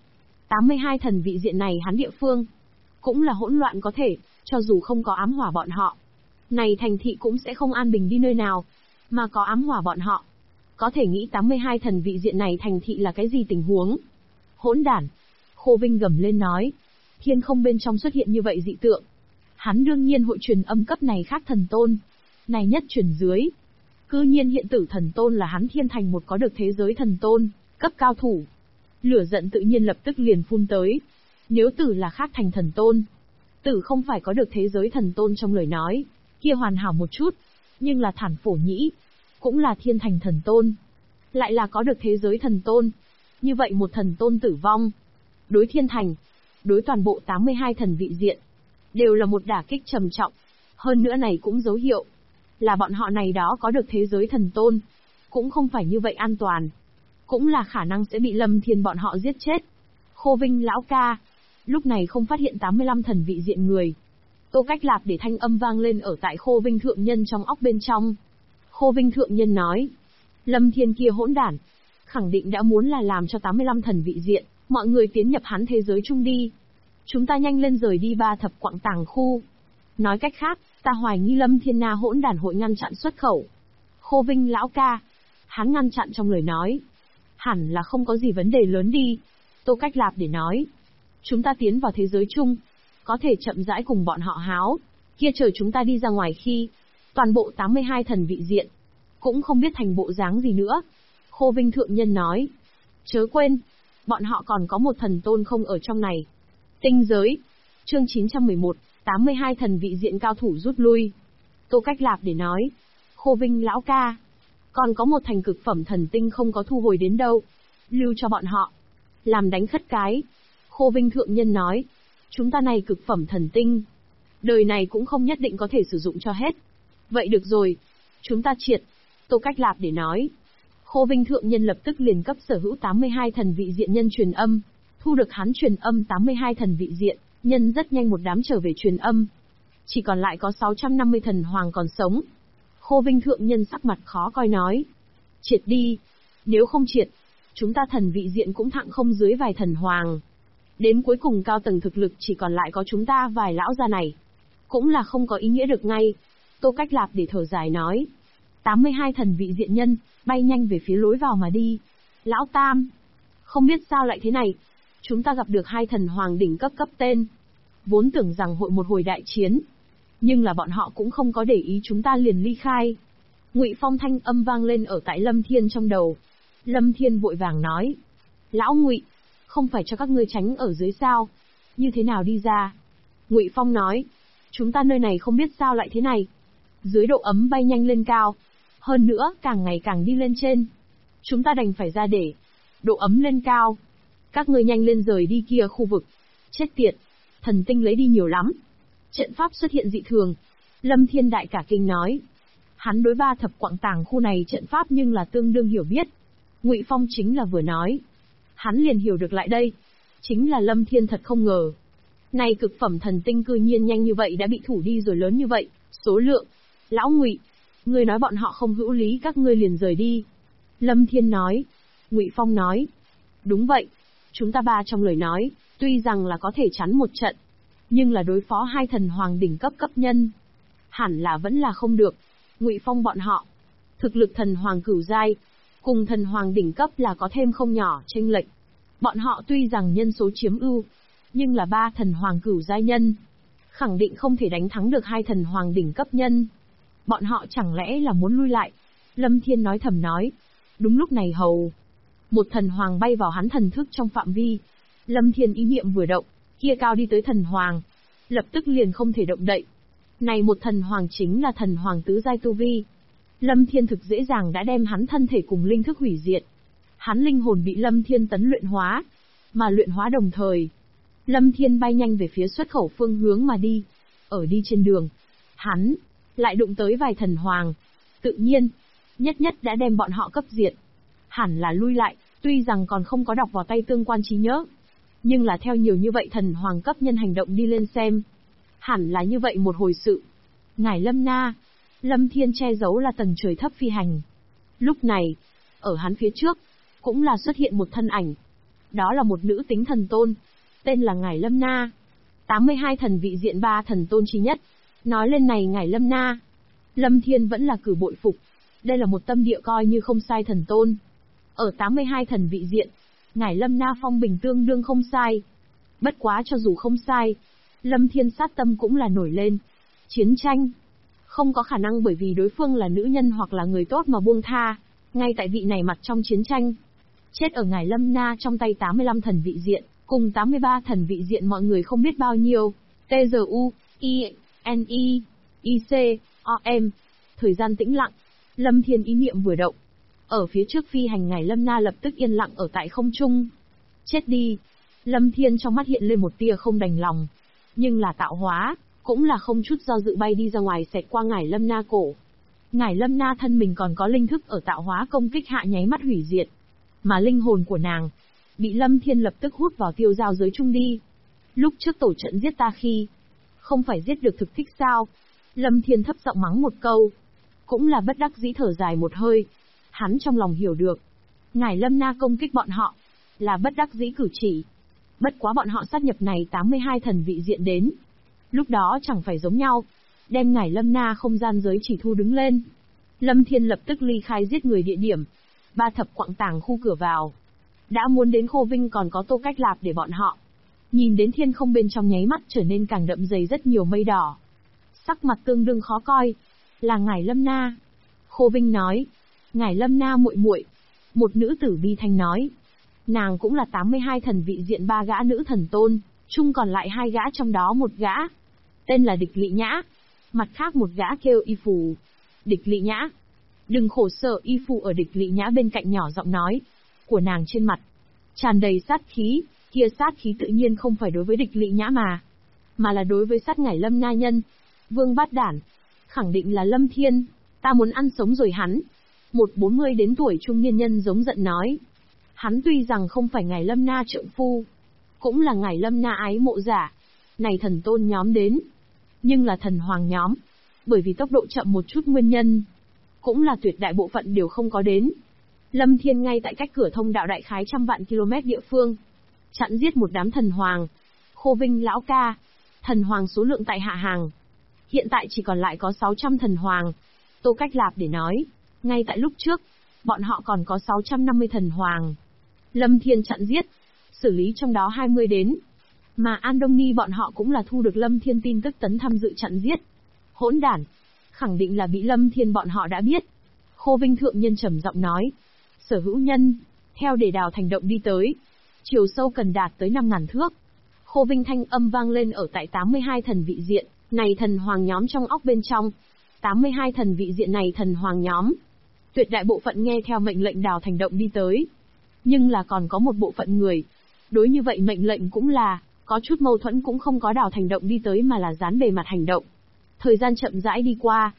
82 thần vị diện này hắn địa phương, cũng là hỗn loạn có thể, cho dù không có ám hỏa bọn họ. Này thành thị cũng sẽ không an bình đi nơi nào, mà có ám hỏa bọn họ. Có thể nghĩ 82 thần vị diện này thành thị là cái gì tình huống? Hỗn đản! Khô Vinh gầm lên nói. Thiên không bên trong xuất hiện như vậy dị tượng. Hắn đương nhiên hội truyền âm cấp này khác thần tôn. Này nhất truyền dưới. Cư nhiên hiện tử thần tôn là hắn thiên thành một có được thế giới thần tôn, cấp cao thủ. Lửa giận tự nhiên lập tức liền phun tới. Nếu tử là khác thành thần tôn, tử không phải có được thế giới thần tôn trong lời nói, kia hoàn hảo một chút. Nhưng là thản phổ nhĩ, cũng là thiên thành thần tôn. Lại là có được thế giới thần tôn. Như vậy một thần tôn tử vong. Đối thiên thành, đối toàn bộ 82 thần vị diện, đều là một đả kích trầm trọng. Hơn nữa này cũng dấu hiệu, là bọn họ này đó có được thế giới thần tôn, cũng không phải như vậy an toàn. Cũng là khả năng sẽ bị Lâm Thiên bọn họ giết chết. Khô Vinh lão ca, lúc này không phát hiện 85 thần vị diện người. Tô Cách Lạp để thanh âm vang lên ở tại Khô Vinh thượng nhân trong óc bên trong. Khô Vinh thượng nhân nói, Lâm Thiên kia hỗn đản, khẳng định đã muốn là làm cho 85 thần vị diện, mọi người tiến nhập hắn thế giới chung đi. Chúng ta nhanh lên rời đi ba thập quạng tàng khu. Nói cách khác, ta hoài nghi Lâm Thiên Na hỗn đản hội ngăn chặn xuất khẩu. Khô Vinh lão ca, hắn ngăn chặn trong lời nói, hẳn là không có gì vấn đề lớn đi. Tô Cách Lạp để nói, chúng ta tiến vào thế giới chung, có thể chậm rãi cùng bọn họ háo, kia chờ chúng ta đi ra ngoài khi, toàn bộ 82 thần vị diện, cũng không biết thành bộ dáng gì nữa. Khô Vinh thượng nhân nói, chớ quên, bọn họ còn có một thần tôn không ở trong này. Tinh giới, chương 911, 82 thần vị diện cao thủ rút lui. Tô Cách Lạp để nói, Khô Vinh lão ca, còn có một thành cực phẩm thần tinh không có thu hồi đến đâu, lưu cho bọn họ, làm đánh khất cái. Khô Vinh thượng nhân nói, chúng ta này cực phẩm thần tinh, đời này cũng không nhất định có thể sử dụng cho hết. Vậy được rồi, chúng ta triệt. Tô Cách Lạp để nói. Khô Vinh thượng nhân lập tức liền cấp sở hữu 82 thần vị diện nhân truyền âm, thu được hắn truyền âm 82 thần vị diện, nhân rất nhanh một đám trở về truyền âm. Chỉ còn lại có 650 thần hoàng còn sống. Khô Vinh thượng nhân sắc mặt khó coi nói, triệt đi, nếu không triệt, Chúng ta thần vị diện cũng thặng không dưới vài thần hoàng. Đến cuối cùng cao tầng thực lực chỉ còn lại có chúng ta vài lão già này. Cũng là không có ý nghĩa được ngay. Tô Cách Lạp để thở dài nói. 82 thần vị diện nhân, bay nhanh về phía lối vào mà đi. Lão Tam, không biết sao lại thế này. Chúng ta gặp được hai thần hoàng đỉnh cấp tên. Vốn tưởng rằng hội một hồi đại chiến. Nhưng là bọn họ cũng không có để ý chúng ta liền ly khai. Ngụy Phong thanh âm vang lên ở tại Lâm Thiên trong đầu. Lâm Thiên vội vàng nói. Lão Ngụy, không phải cho các ngươi tránh ở dưới sao? Như thế nào đi ra? Ngụy Phong nói. Chúng ta nơi này không biết sao lại thế này. Dưới độ ấm bay nhanh lên cao. Hơn nữa, càng ngày càng đi lên trên. Chúng ta đành phải ra để độ ấm lên cao. Các ngươi nhanh lên rời đi kia khu vực. Chết tiệt, thần tinh lấy đi nhiều lắm. Trận pháp xuất hiện dị thường. Lâm Thiên đại cả kinh nói. Hắn đối ba thập quặng tàng khu này trận pháp nhưng là tương đương hiểu biết. Ngụy Phong chính là vừa nói. Hắn liền hiểu được lại đây. Chính là Lâm Thiên thật không ngờ. Này cực phẩm thần tinh cư nhiên nhanh như vậy đã bị thủ đi rồi lớn như vậy, số lượng. Lão Ngụy, ngươi nói bọn họ không hữu lý các ngươi liền rời đi. Lâm Thiên nói. Ngụy Phong nói. Đúng vậy. Chúng ta ba trong lời nói, tuy rằng là có thể chắn một trận. Nhưng là đối phó hai thần hoàng đỉnh cấp nhân. Hẳn là vẫn là không được. Ngụy Phong bọn họ. Thực lực thần hoàng cửu giai. Cùng thần hoàng đỉnh cấp là có thêm không nhỏ chênh lệch. Bọn họ tuy rằng nhân số chiếm ưu. Nhưng là ba thần hoàng cửu giai nhân. Khẳng định không thể đánh thắng được hai thần hoàng đỉnh cấp nhân. Bọn họ chẳng lẽ là muốn lui lại. Lâm Thiên nói thầm nói. Đúng lúc này hầu. Một thần hoàng bay vào hắn thần thức trong phạm vi. Lâm Thiên ý niệm vừa động. Kia cao đi tới thần hoàng. Lập tức liền không thể động đậy. Này một thần hoàng chính là thần hoàng tứ giai tu vi. Lâm Thiên thực dễ dàng đã đem hắn thân thể cùng linh thức hủy diệt. Hắn linh hồn bị Lâm Thiên tấn luyện hóa. Mà luyện hóa đồng thời. Lâm Thiên bay nhanh về phía xuất khẩu phương hướng mà đi. Ở đi trên đường. Hắn lại đụng tới vài thần hoàng. Tự nhiên. Nhất đã đem bọn họ cấp diệt. Hẳn là lui lại. Tuy rằng còn không có đọc vào tay tương quan trí nhớ. Nhưng là theo nhiều như vậy thần hoàng cấp nhân hành động đi lên xem. Hẳn là như vậy một hồi sự. Ngải Lâm Na. Lâm Thiên che giấu là tầng trời thấp phi hành. Lúc này, ở hắn phía trước, cũng là xuất hiện một thân ảnh. Đó là một nữ tính thần tôn. Tên là Ngải Lâm Na. 82 thần vị diện ba thần tôn chi nhất. Nói lên này Ngải Lâm Na. Lâm Thiên vẫn là cử bội phục. Đây là một tâm địa coi như không sai thần tôn. Ở 82 thần vị diện, Ngải Lâm Na phong bình tương đương không sai. Bất quá cho dù không sai, Lâm Thiên sát tâm cũng là nổi lên. Chiến tranh. Không có khả năng bởi vì đối phương là nữ nhân hoặc là người tốt mà buông tha. Ngay tại vị này mặt trong chiến tranh. Chết ở Ngải Lâm Na trong tay 85 thần vị diện, cùng 83 thần vị diện mọi người không biết bao nhiêu. TZU, INI, IC, OM. Thời gian tĩnh lặng. Lâm Thiên ý niệm vừa động. Ở phía trước phi hành Ngải Lâm Na lập tức yên lặng ở tại không trung. Chết đi. Lâm Thiên trong mắt hiện lên một tia không đành lòng. Nhưng là tạo hóa, cũng là không chút do dự bay đi ra ngoài xẹt qua Ngải Lâm Na cổ. Ngải Lâm Na thân mình còn có linh thức ở tạo hóa công kích hạ nháy mắt hủy diệt. Mà linh hồn của nàng, bị Lâm Thiên lập tức hút vào tiêu giao giới chung đi. Lúc trước tổ trận giết ta khi, không phải giết được thực thích sao? Lâm Thiên thấp giọng mắng một câu. Cũng là bất đắc dĩ thở dài một hơi. Hắn trong lòng hiểu được. Ngải Lâm Na công kích bọn họ, là bất đắc dĩ cử chỉ. Bất quá bọn họ sát nhập này 82 thần vị diện đến. Lúc đó chẳng phải giống nhau. Đem Ngải Lâm Na không gian giới chỉ thu đứng lên. Lâm Thiên lập tức ly khai giết người địa điểm. Ba thập quặng tàng khu cửa vào. Đã muốn đến Khô Vinh còn có Tô Cách Lạp để bọn họ. Nhìn đến thiên không bên trong nháy mắt trở nên càng đậm dày rất nhiều mây đỏ. Sắc mặt tương đương khó coi. Là Ngải Lâm Na. Khô Vinh nói. Ngải Lâm Na muội muội. Một nữ tử bi thanh nói. Nàng cũng là 82 thần vị diện ba gã nữ thần tôn, chung còn lại hai gã trong đó một gã. Tên là Địch Lị Nhã. Mặt khác một gã kêu Y Phù. Địch Lị Nhã. Đừng khổ sở. Y Phù ở Địch Lị Nhã bên cạnh nhỏ giọng nói. Của nàng trên mặt tràn đầy sát khí, kia sát khí tự nhiên không phải đối với Địch Lị Nhã mà là đối với sát Ngải Lâm Na nhân. Vương Bát Đản. Khẳng định là Lâm Thiên. Ta muốn ăn sống rồi hắn. Một 40 đến tuổi trung niên nhân giống giận nói. Hắn tuy rằng không phải Ngải Lâm Na trượng phu, cũng là Ngải Lâm Na ái mộ giả. Này thần tôn nhóm đến. Nhưng là thần hoàng nhóm. Bởi vì tốc độ chậm một chút nguyên nhân. Cũng là tuyệt đại bộ phận đều không có đến. Lâm Thiên ngay tại cách cửa thông đạo đại khái trăm vạn km địa phương, chặn giết một đám thần hoàng. Khô Vinh lão ca, thần hoàng số lượng tại hạ hàng. Hiện tại chỉ còn lại có 600 thần hoàng. Tô Cách Lạp để nói, ngay tại lúc trước, bọn họ còn có 650 thần hoàng. Lâm Thiên chặn giết, xử lý trong đó 20 đến. Mà Andoni bọn họ cũng là thu được Lâm Thiên tin tức tấn tham dự chặn giết. Hỗn đản, khẳng định là bị Lâm Thiên bọn họ đã biết. Khô Vinh thượng nhân trầm giọng nói, sở hữu nhân, theo để đào thành động đi tới. Chiều sâu cần đạt tới 5.000 thước. Khô Vinh thanh âm vang lên ở tại 82 thần vị diện, này thần hoàng nhóm trong óc bên trong. 82 thần vị diện này thần hoàng nhóm. Tuyệt đại bộ phận nghe theo mệnh lệnh đào thành động đi tới. Nhưng là còn có một bộ phận người. Đối như vậy mệnh lệnh cũng là, có chút mâu thuẫn cũng không có đào thành động đi tới mà là dán bề mặt hành động. Thời gian chậm rãi đi qua.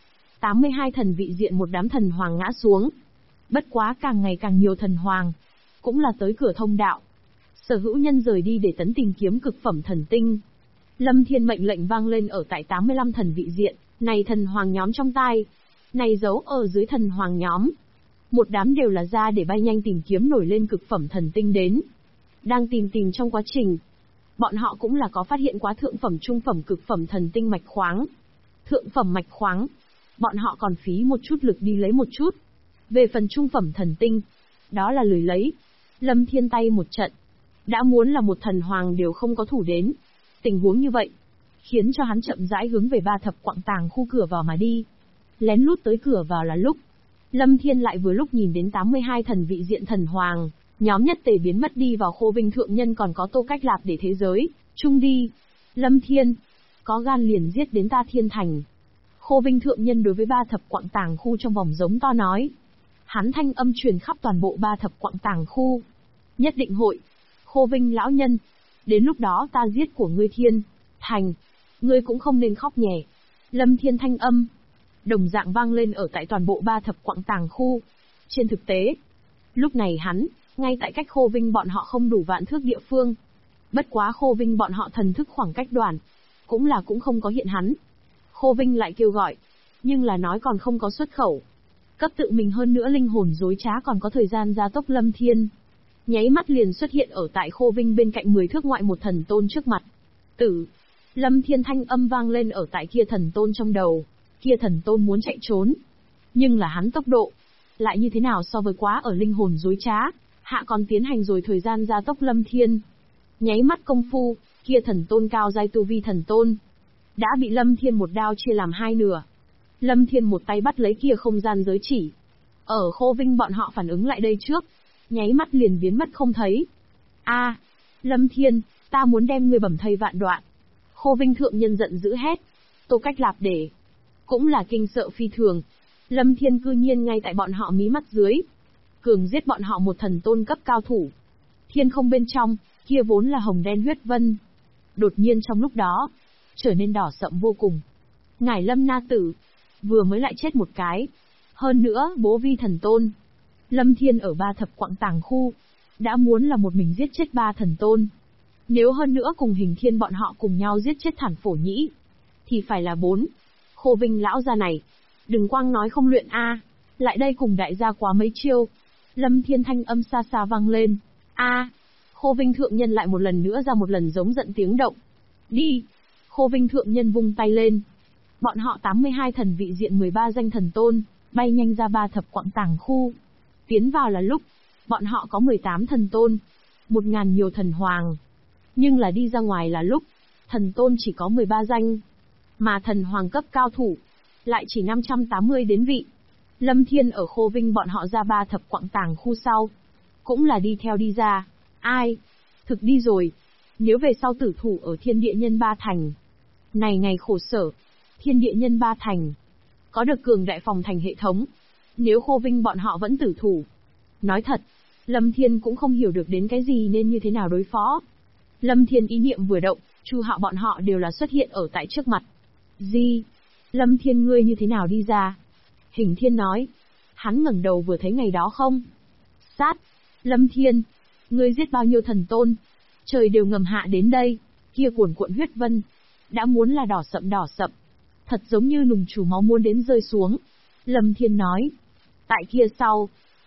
82 thần vị diện một đám thần hoàng ngã xuống. Bất quá càng ngày càng nhiều thần hoàng. Cũng là tới cửa thông đạo. Sở hữu nhân rời đi để tấn tìm kiếm cực phẩm thần tinh. Lâm Thiên mệnh lệnh vang lên ở tại 85 thần vị diện, này thần hoàng nhóm trong tai. Này giấu ở dưới thần hoàng nhóm. Một đám đều là ra để bay nhanh tìm kiếm nổi lên cực phẩm thần tinh đến. Đang tìm trong quá trình. Bọn họ cũng là có phát hiện quá thượng phẩm trung phẩm cực phẩm thần tinh mạch khoáng. Thượng phẩm mạch khoáng. Bọn họ còn phí một chút lực đi lấy một chút. Về phần trung phẩm thần tinh, đó là lười lấy. Lâm Thiên tay một trận. Đã muốn là một thần hoàng đều không có thủ đến. Tình huống như vậy, khiến cho hắn chậm rãi hướng về 3 thập quặng tàng khu cửa vào mà đi. Lén lút tới cửa vào là lúc. Lâm Thiên lại vừa lúc nhìn đến 82 thần vị diện thần hoàng, nhóm nhất tề biến mất đi vào Khô Vinh thượng nhân còn có Tô Cách Lạp để thế giới, chung đi. Lâm Thiên, có gan liền giết đến ta Thiên Thành. Khô Vinh thượng nhân đối với 3 thập quặng tàng khu trong vòng giống to nói. Hắn thanh âm truyền khắp toàn bộ 3 thập quặng tàng khu. Nhất định hội. Khô Vinh lão nhân, đến lúc đó ta giết của ngươi Thiên Thành, ngươi cũng không nên khóc nhẹ. Lâm Thiên thanh âm đồng dạng vang lên ở tại toàn bộ 3 thập quặng tàng khu. Trên thực tế, lúc này hắn, ngay tại cách Khô Vinh bọn họ không đủ vạn thước địa phương. Bất quá Khô Vinh bọn họ thần thức khoảng cách đoạn, cũng không có hiện hắn. Khô Vinh lại kêu gọi, nhưng là nói còn không có xuất khẩu. Cấp tự mình hơn nữa linh hồn dối trá còn có thời gian gia tốc Lâm Thiên. Nháy mắt liền xuất hiện ở tại Khô Vinh bên cạnh 10 thước ngoại một thần tôn trước mặt. Tử. Lâm Thiên thanh âm vang lên ở tại kia thần tôn trong đầu. Kia thần tôn muốn chạy trốn. Nhưng là hắn tốc độ. Lại như thế nào so với quá ở linh hồn dối trá. Hạ còn tiến hành rồi thời gian gia tốc Lâm Thiên. Nháy mắt công phu, kia thần tôn cao giai tu vi thần tôn. Đã bị Lâm Thiên một đao chia làm 2 nửa. Lâm Thiên một tay bắt lấy kia không gian giới chỉ. Ở Khô Vinh bọn họ phản ứng lại đây trước. Nháy mắt liền biến mất không thấy. A, Lâm Thiên, ta muốn đem ngươi bầm thây vạn đoạn. Khô Vinh thượng nhân giận dữ hét. Tô Cách Lạp để cũng là kinh sợ phi thường. Lâm Thiên cư nhiên ngay tại bọn họ mí mắt dưới. Cường giết bọn họ một thần tôn cấp cao thủ. Thiên không bên trong, kia vốn là hồng đen huyết vân. Đột nhiên trong lúc đó, trở nên đỏ sậm vô cùng. Ngải Lâm na tử, vừa mới lại chết một cái. Hơn nữa, bố vi thần tôn. Lâm Thiên ở 3 thập quặng tàng khu, đã muốn là một mình giết chết 3 thần tôn. Nếu hơn nữa cùng Hình Thiên bọn họ cùng nhau giết chết Thản Phổ Nhĩ, thì phải là 4. Khô Vinh lão gia này, đừng quang nói không luyện a, lại đây cùng đại gia quá mấy chiêu. Lâm Thiên thanh âm xa xa vang lên. A, Khô Vinh thượng nhân lại một lần nữa ra một lần giống giận tiếng động. Đi. Khô Vinh thượng nhân vung tay lên. Bọn họ 82 thần vị diện 13 danh thần tôn, bay nhanh ra 3 thập quặng tàng khu. Tiến vào là lúc, bọn họ có 18 thần tôn, 1.000 nhiều thần hoàng. Nhưng là đi ra ngoài là lúc, thần tôn chỉ có 13 danh. Mà thần hoàng cấp cao thủ, lại chỉ 580 đến vị. Lâm Thiên ở Khô Vinh bọn họ ra 3 thập quặng tàng khu sau. Cũng là đi theo đi ra. Ai? Thực đi rồi. Nếu về sau tử thủ ở Thiên Địa Nhân Ba Thành. Này ngày khổ sở. Thiên Địa Nhân Ba Thành. Có được cường đại phòng thành hệ thống. Nếu Khô Vinh bọn họ vẫn tử thủ. Nói thật, Lâm Thiên cũng không hiểu được đến cái gì nên như thế nào đối phó. Lâm Thiên ý niệm vừa động, Chu Hạo bọn họ đều là xuất hiện ở tại trước mặt. Gì? Lâm Thiên ngươi như thế nào đi ra? Hình Thiên nói. Hắn ngẩng đầu vừa thấy ngày đó không? Sát. Lâm Thiên. Ngươi giết bao nhiêu thần tôn? Trời đều ngầm hạ đến đây. Kia cuồn cuộn huyết vân. Đã muốn là đỏ sậm đỏ sậm. Thật giống như nùng chủ máu muốn đến rơi xuống. Lâm Thiên nói. Tại kia sau.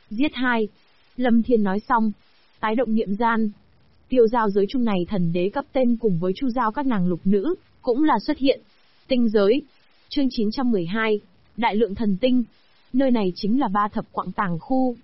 Giết hai. Lâm Thiên nói xong. Tái động niệm gian. Tiêu giao giới chung này thần đế cấp tên cùng với chu giao các nàng lục nữ, cũng là xuất hiện. Tinh giới. Chương 912. Đại lượng thần tinh. Nơi này chính là ba thập quặng tàng khu.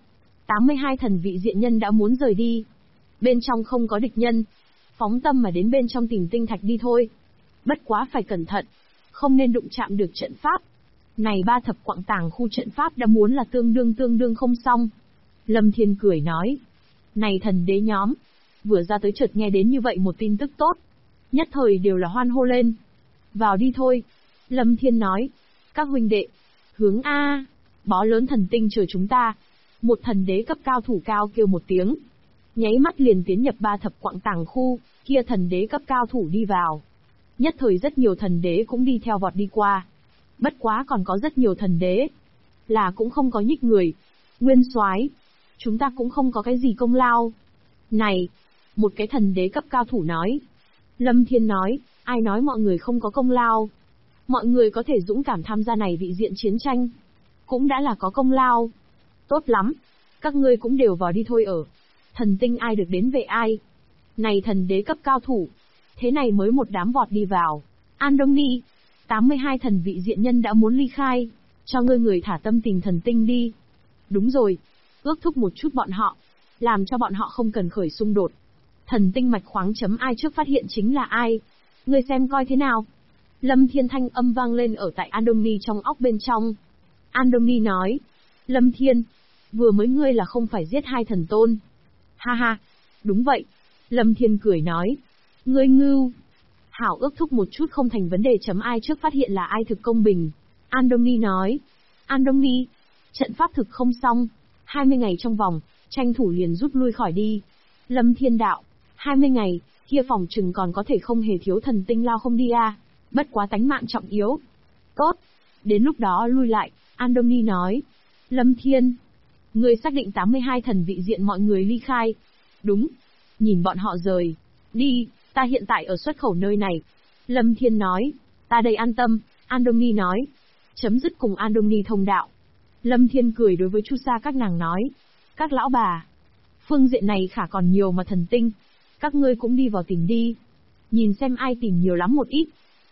82 thần vị diện nhân đã muốn rời đi. Bên trong không có địch nhân. Phóng tâm mà đến bên trong tìm tinh thạch đi thôi. Bất quá phải cẩn thận. Không nên đụng chạm được trận pháp. Này ba thập quặng tàng khu trận pháp đã muốn là tương đương không xong. Lâm Thiên cười nói. Này thần đế nhóm. Vừa ra tới chợt nghe đến như vậy một tin tức tốt. Nhất thời đều là hoan hô lên. Vào đi thôi. Lâm Thiên nói. Các huynh đệ. Hướng A. Bó lớn thần tinh chờ chúng ta. Một thần đế cấp cao thủ cao kêu một tiếng. Nháy mắt liền tiến nhập ba thập quặng tàng khu, kia thần đế cấp cao thủ đi vào. Nhất thời rất nhiều thần đế cũng đi theo vọt đi qua. Bất quá còn có rất nhiều thần đế. Là cũng không có nhích người. Nguyên soái, chúng ta cũng không có cái gì công lao. Này, một cái thần đế cấp cao thủ nói. Lâm Thiên nói, ai nói mọi người không có công lao. Mọi người có thể dũng cảm tham gia này vị diện chiến tranh. Cũng đã là có công lao. Tốt lắm. Các ngươi cũng đều vào đi thôi ở. Thần tinh ai được đến về ai. Này thần đế cấp cao thủ. Thế này mới một đám vọt đi vào. Andoni. 82 thần vị diện nhân đã muốn ly khai. Cho ngươi người thả tâm tình thần tinh đi. Đúng rồi. Ước thúc một chút bọn họ. Làm cho bọn họ không cần khởi xung đột. Thần tinh mạch khoáng chấm ai trước phát hiện chính là ai. Ngươi xem coi thế nào. Lâm Thiên thanh âm vang lên ở tại Andoni trong óc bên trong. Andoni nói. Lâm Thiên. Vừa mới ngươi là không phải giết hai thần tôn. Ha ha. Đúng vậy. Lâm Thiên cười nói. Ngươi ngưu. Hảo ước thúc một chút không thành vấn đề chấm ai trước phát hiện là ai thực công bình. Andoni nói. Andoni. Trận pháp thực không xong. 20 ngày trong vòng, tranh thủ liền rút lui khỏi đi. Lâm Thiên đạo. 20 ngày, kia phòng chừng còn có thể không hề thiếu thần tinh lao không đi à. Bất quá tánh mạng trọng yếu. Tốt. Đến lúc đó lui lại, Andoni nói. Lâm Thiên. Ngươi xác định 82 thần vị diện mọi người ly khai. Đúng. Nhìn bọn họ rời. Đi, ta hiện tại ở xuất khẩu nơi này. Lâm Thiên nói. Ta đây an tâm, Andoni nói. Chấm dứt cùng Andoni thông đạo. Lâm Thiên cười đối với Chu Sa các nàng nói. Các lão bà. Phương diện này khả còn nhiều mà thần tinh. Các ngươi cũng đi vào tìm đi. Nhìn xem ai tìm nhiều lắm một ít.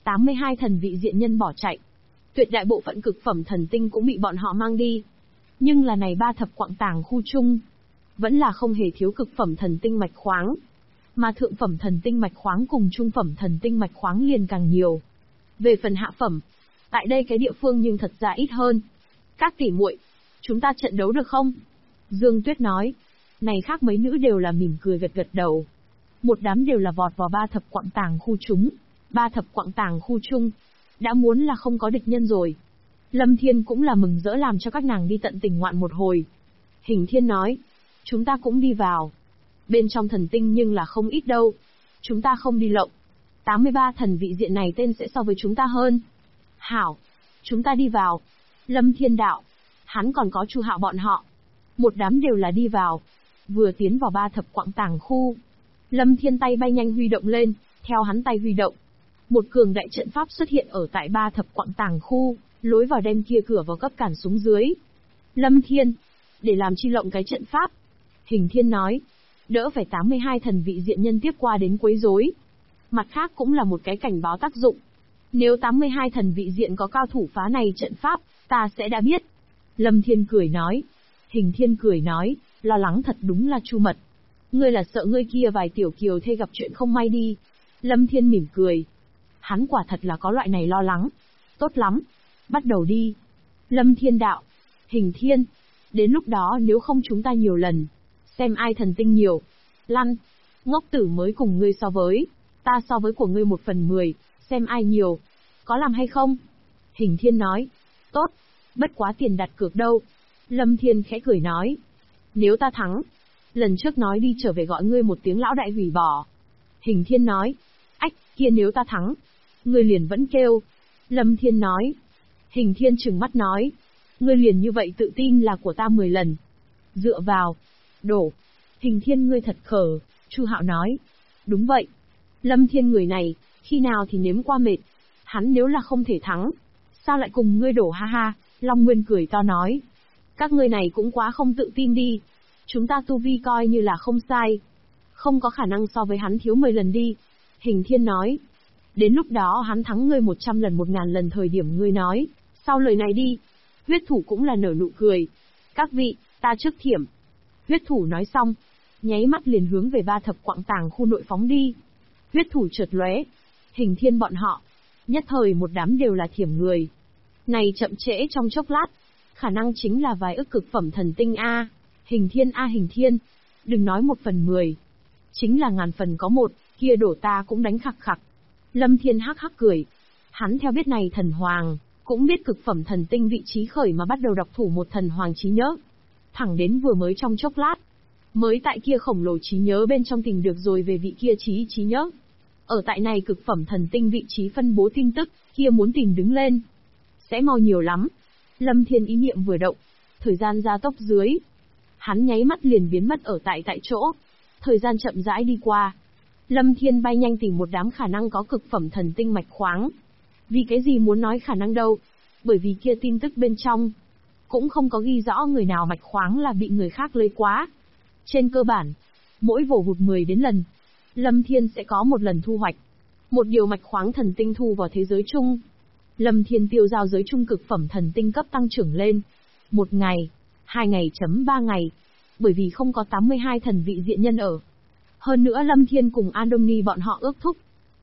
82 thần vị diện nhân bỏ chạy. Tuyệt đại bộ phận cực phẩm thần tinh cũng bị bọn họ mang đi. Nhưng là này ba thập quặng tàng khu chung. Vẫn là không hề thiếu cực phẩm thần tinh mạch khoáng. Mà thượng phẩm thần tinh mạch khoáng cùng trung phẩm thần tinh mạch khoáng liền càng nhiều. Về phần hạ phẩm. Tại đây cái địa phương nhưng thật ra ít hơn. Các tỷ muội, chúng ta trận đấu được không? Dương Tuyết nói. Này khác mấy nữ đều là mỉm cười gật gật đầu. Một đám đều là vọt vào ba thập quặng tàng khu chúng. Ba thập quặng tàng khu chung. Đã muốn là không có địch nhân rồi. Lâm Thiên cũng là mừng rỡ làm cho các nàng đi tận tình ngoạn một hồi. Hình Thiên nói. Chúng ta cũng đi vào. Bên trong thần tinh nhưng là không ít đâu. Chúng ta không đi lộng. 83 thần vị diện này tên sẽ so với chúng ta hơn. Hảo. Chúng ta đi vào. Lâm Thiên đạo. Hắn còn có Chu Hạo bọn họ. Một đám đều là đi vào. Vừa tiến vào ba thập quặng tàng khu. Lâm Thiên tay bay nhanh huy động lên. Theo hắn tay huy động. Một cường đại trận pháp xuất hiện ở tại ba thập quặng tàng khu. Lối vào đem kia cửa vào cấp cản xuống dưới. Lâm Thiên. Để làm chi lộng cái trận pháp. Hình Thiên nói. Đỡ phải 82 thần vị diện nhân tiếp qua đến quấy rối. Mặt khác cũng là một cái cảnh báo tác dụng. Nếu 82 thần vị diện có cao thủ phá này trận pháp, ta sẽ đã biết. Lâm Thiên cười nói. Hình Thiên cười nói, lo lắng thật đúng là Chu Mật. Ngươi là sợ ngươi kia vài tiểu kiều thê gặp chuyện không may đi. Lâm Thiên mỉm cười. Hắn quả thật là có loại này lo lắng. Tốt lắm. Bắt đầu đi. Lâm Thiên đạo. Hình Thiên. Đến lúc đó nếu không chúng ta nhiều lần. Xem ai thần tinh nhiều. Lăn. Ngốc tử mới cùng ngươi so với. Ta so với của ngươi 1/10. Xem ai nhiều. Có làm hay không? Hình Thiên nói. Tốt. Bất quá tiền đặt cược đâu. Lâm Thiên khẽ cười nói. Nếu ta thắng. Lần trước nói đi trở về gọi ngươi một tiếng lão đại hủy bỏ. Hình Thiên nói. Ách, kia nếu ta thắng. Ngươi liền vẫn kêu. Lâm Thiên nói. Hình Thiên trừng mắt nói. Ngươi liền như vậy tự tin là của ta 10 lần. Dựa vào. Đổ. Hình Thiên ngươi thật khờ. Chu Hạo nói. Đúng vậy. Lâm Thiên người này, khi nào thì nếm qua mệt. Hắn nếu là không thể thắng. Sao lại cùng ngươi đổ ha ha. Long Nguyên cười to nói. Các ngươi này cũng quá không tự tin đi. Chúng ta tu vi coi như là không sai. Không có khả năng so với hắn thiếu 10 lần đi. Hình Thiên nói. Đến lúc đó hắn thắng ngươi 100 lần 1000 lần thời điểm ngươi nói. Sau lời này đi. Huyết thủ cũng là nở nụ cười. Các vị, ta trước thiểm. Huyết thủ nói xong. Nháy mắt liền hướng về 3 thập quặng tàng khu nội phóng đi. Huyết thủ chợt lóe. Hình Thiên bọn họ. Nhất thời một đám đều là thiểm người. Này chậm trễ trong chốc lát. Khả năng chính là vài ức cực phẩm thần tinh A. Hình Thiên A Hình Thiên. Đừng nói 1/10. Chính là ngàn phần có một, kia đổ ta cũng đánh khặc khặc. Lâm Thiên hắc hắc cười. Hắn theo biết này thần hoàng, cũng biết cực phẩm thần tinh vị trí khởi mà bắt đầu đọc thủ một thần hoàng trí nhớ. Thẳng đến vừa mới trong chốc lát. Mới tại kia khổng lồ trí nhớ bên trong tìm được rồi về vị kia trí nhớ. Ở tại này cực phẩm thần tinh vị trí phân bố tin tức, kia muốn tìm đứng lên. Sẽ mau nhiều lắm. Lâm Thiên ý niệm vừa động. Thời gian gia tốc dưới. Hắn nháy mắt liền biến mất ở tại chỗ. Thời gian chậm rãi đi qua. Lâm Thiên bay nhanh tìm một đám khả năng có cực phẩm thần tinh mạch khoáng. Vì cái gì muốn nói khả năng đâu? Bởi vì kia tin tức bên trong. Cũng không có ghi rõ người nào mạch khoáng là bị người khác lấy quá. Trên cơ bản, mỗi vồ hụt 10 đến lần, Lâm Thiên sẽ có một lần thu hoạch. Một điều mạch khoáng thần tinh thu vào thế giới chung. Lâm Thiên tiêu giao giới chung cực phẩm thần tinh cấp tăng trưởng lên. 1 ngày, 2 ngày chấm 3 ngày. Bởi vì không có 82 thần vị diện nhân ở. Hơn nữa Lâm Thiên cùng Andoni bọn họ ước thúc.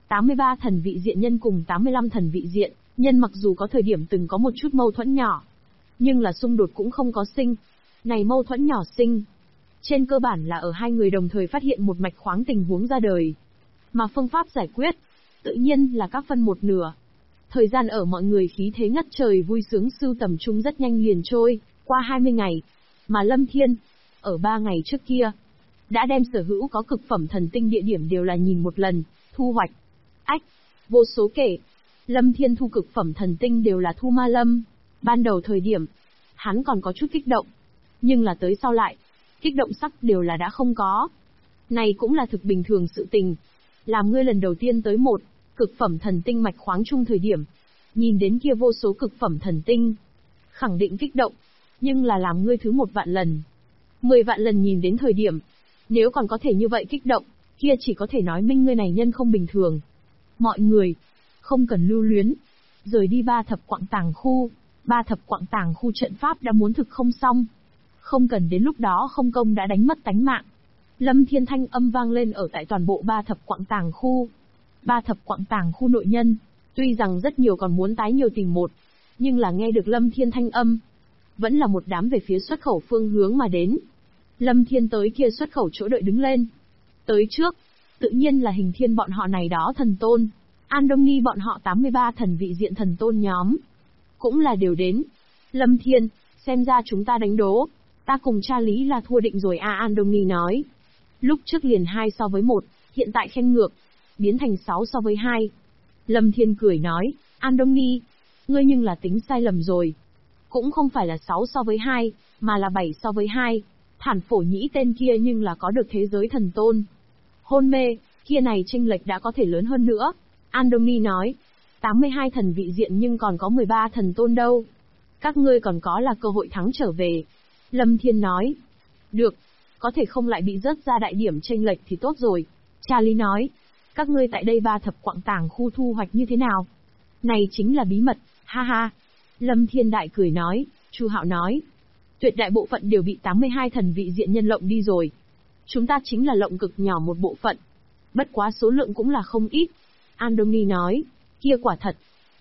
83 thần vị diện nhân cùng 85 thần vị diện, nhân mặc dù có thời điểm từng có một chút mâu thuẫn nhỏ. Nhưng là xung đột cũng không có sinh. Này mâu thuẫn nhỏ sinh. Trên cơ bản là ở hai người đồng thời phát hiện một mạch khoáng tình huống ra đời. Mà phương pháp giải quyết, tự nhiên là các phân một nửa. Thời gian ở mọi người khí thế ngất trời vui sướng sưu tầm chung rất nhanh liền trôi, qua 20 ngày. Mà Lâm Thiên, ở 3 ngày trước kia, đã đem sở hữu có cực phẩm thần tinh địa điểm đều là nhìn một lần, thu hoạch. Ách, vô số kể. Lâm Thiên thu cực phẩm thần tinh đều là thu ma lâm. Ban đầu thời điểm, hắn còn có chút kích động. Nhưng là tới sau lại, kích động sắc đều là đã không có. Này cũng là thực bình thường sự tình. Làm ngươi lần đầu tiên tới một cực phẩm thần tinh mạch khoáng chung thời điểm, nhìn đến kia vô số cực phẩm thần tinh, khẳng định kích động, nhưng là làm ngươi thứ 1 vạn lần, 10 vạn lần nhìn đến thời điểm, nếu còn có thể như vậy kích động, kia chỉ có thể nói minh ngươi này nhân không bình thường. Mọi người, không cần lưu luyến, rời đi 3 thập quặng tàng khu, 3 thập quặng tàng khu trận pháp đã muốn thực không xong. Không cần đến lúc đó không công đã đánh mất tánh mạng. Lâm Thiên thanh âm vang lên ở tại toàn bộ 3 thập quặng tàng khu. 3 thập quặng tàng khu nội nhân, tuy rằng rất nhiều còn muốn tái nhiều tìm một, nhưng là nghe được Lâm Thiên thanh âm, vẫn là một đám về phía xuất khẩu phương hướng mà đến. Lâm Thiên tới kia xuất khẩu chỗ đợi đứng lên. Tới trước, tự nhiên là Hình Thiên bọn họ này đó thần tôn, Andoni bọn họ 83 thần vị diện thần tôn nhóm, cũng là đều đến. Lâm Thiên, xem ra chúng ta đánh đố, ta cùng cha Lý là thua định rồi a. Andoni nói. Lúc trước liền 2 so với 1, hiện tại khen ngược, biến thành 6 so với 2. Lâm Thiên cười nói, Andoni, ngươi nhưng là tính sai lầm rồi. Cũng không phải là 6 so với 2, mà là 7 so với 2. Thản Phổ Nhĩ tên kia nhưng là có được thế giới thần tôn. Hôn mê, kia này chênh lệch đã có thể lớn hơn nữa. Andoni nói, 82 thần vị diện nhưng còn có 13 thần tôn đâu. Các ngươi còn có là cơ hội thắng trở về. Lâm Thiên nói, được, có thể không lại bị rớt ra đại điểm chênh lệch thì tốt rồi. Charlie nói, các ngươi tại đây 3 thập quặng tàng khu thu hoạch như thế nào? Này chính là bí mật, ha ha. Lâm Thiên đại cười nói, Chu Hạo nói, tuyệt đại bộ phận đều bị 82 thần vị diện nhân lộng đi rồi. Chúng ta chính là lộng cực nhỏ một bộ phận. Bất quá số lượng cũng là không ít. Andoni nói, kia quả thật,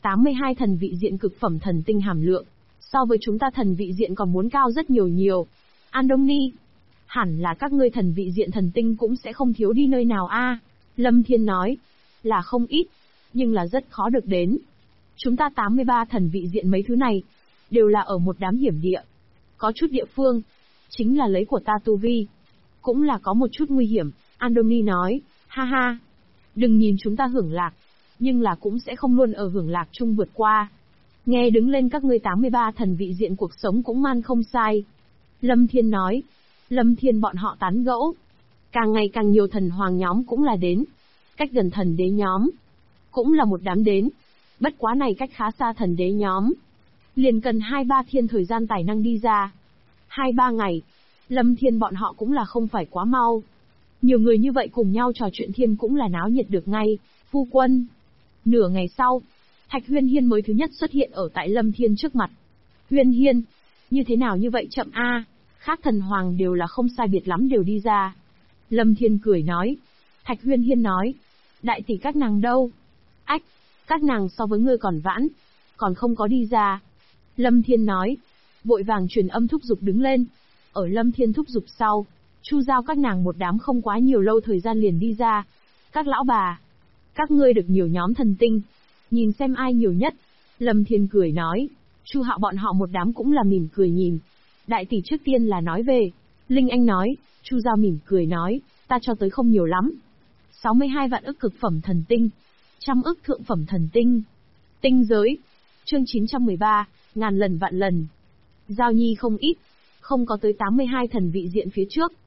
82 thần vị diện cực phẩm thần tinh hàm lượng, so với chúng ta thần vị diện còn muốn cao rất nhiều nhiều. Andoni, hẳn là các ngươi thần vị diện thần tinh cũng sẽ không thiếu đi nơi nào a. Lâm Thiên nói, là không ít, nhưng là rất khó được đến. Chúng ta 83 thần vị diện mấy thứ này, đều là ở một đám hiểm địa. Có chút địa phương, chính là lấy của ta tu vi. Cũng là có một chút nguy hiểm, Andoni nói, ha ha. Đừng nhìn chúng ta hưởng lạc, nhưng là cũng sẽ không luôn ở hưởng lạc chung vượt qua. Nghe đứng lên các ngươi 83 thần vị diện cuộc sống cũng man không sai. Lâm Thiên nói, Lâm Thiên bọn họ tán gẫu. Càng ngày càng nhiều thần hoàng nhóm cũng là đến. Cách gần thần đế nhóm, cũng là một đám đến. Bất quá này cách khá xa thần đế nhóm. Liền cần 2-3 thiên thời gian tài năng đi ra. 2-3 ngày. Lâm Thiên bọn họ cũng là không phải quá mau. Nhiều người như vậy cùng nhau trò chuyện thiên cũng là náo nhiệt được ngay, phu quân. Nửa ngày sau, Thạch Huyên Hiên mới thứ nhất xuất hiện ở tại Lâm Thiên trước mặt. Huyên Hiên, như thế nào như vậy chậm a? Khác thần hoàng đều là không sai biệt lắm đều đi ra. Lâm Thiên cười nói. Thạch Huyên Hiên nói. Đại tỷ các nàng đâu? Ách, các nàng so với ngươi còn vãn, còn không có đi ra. Lâm Thiên nói. Vội vàng truyền âm thúc giục đứng lên. Ở Lâm Thiên thúc giục sau, Chu Giao các nàng một đám không quá nhiều lâu thời gian liền đi ra. Các lão bà, các ngươi được nhiều nhóm thần tinh, nhìn xem ai nhiều nhất. Lâm Thiên cười nói. Chu Hạo bọn họ một đám cũng là mỉm cười nhìn. Đại tỷ trước tiên là nói về. Linh Anh nói. Chu Giao mỉm cười nói. Ta cho tới không nhiều lắm. 62 vạn ức cực phẩm thần tinh. 100 ức thượng phẩm thần tinh. Tinh giới. Chương 913, ngàn lần vạn lần. Giao nhi không ít. Không có tới 82 thần vị diện phía trước.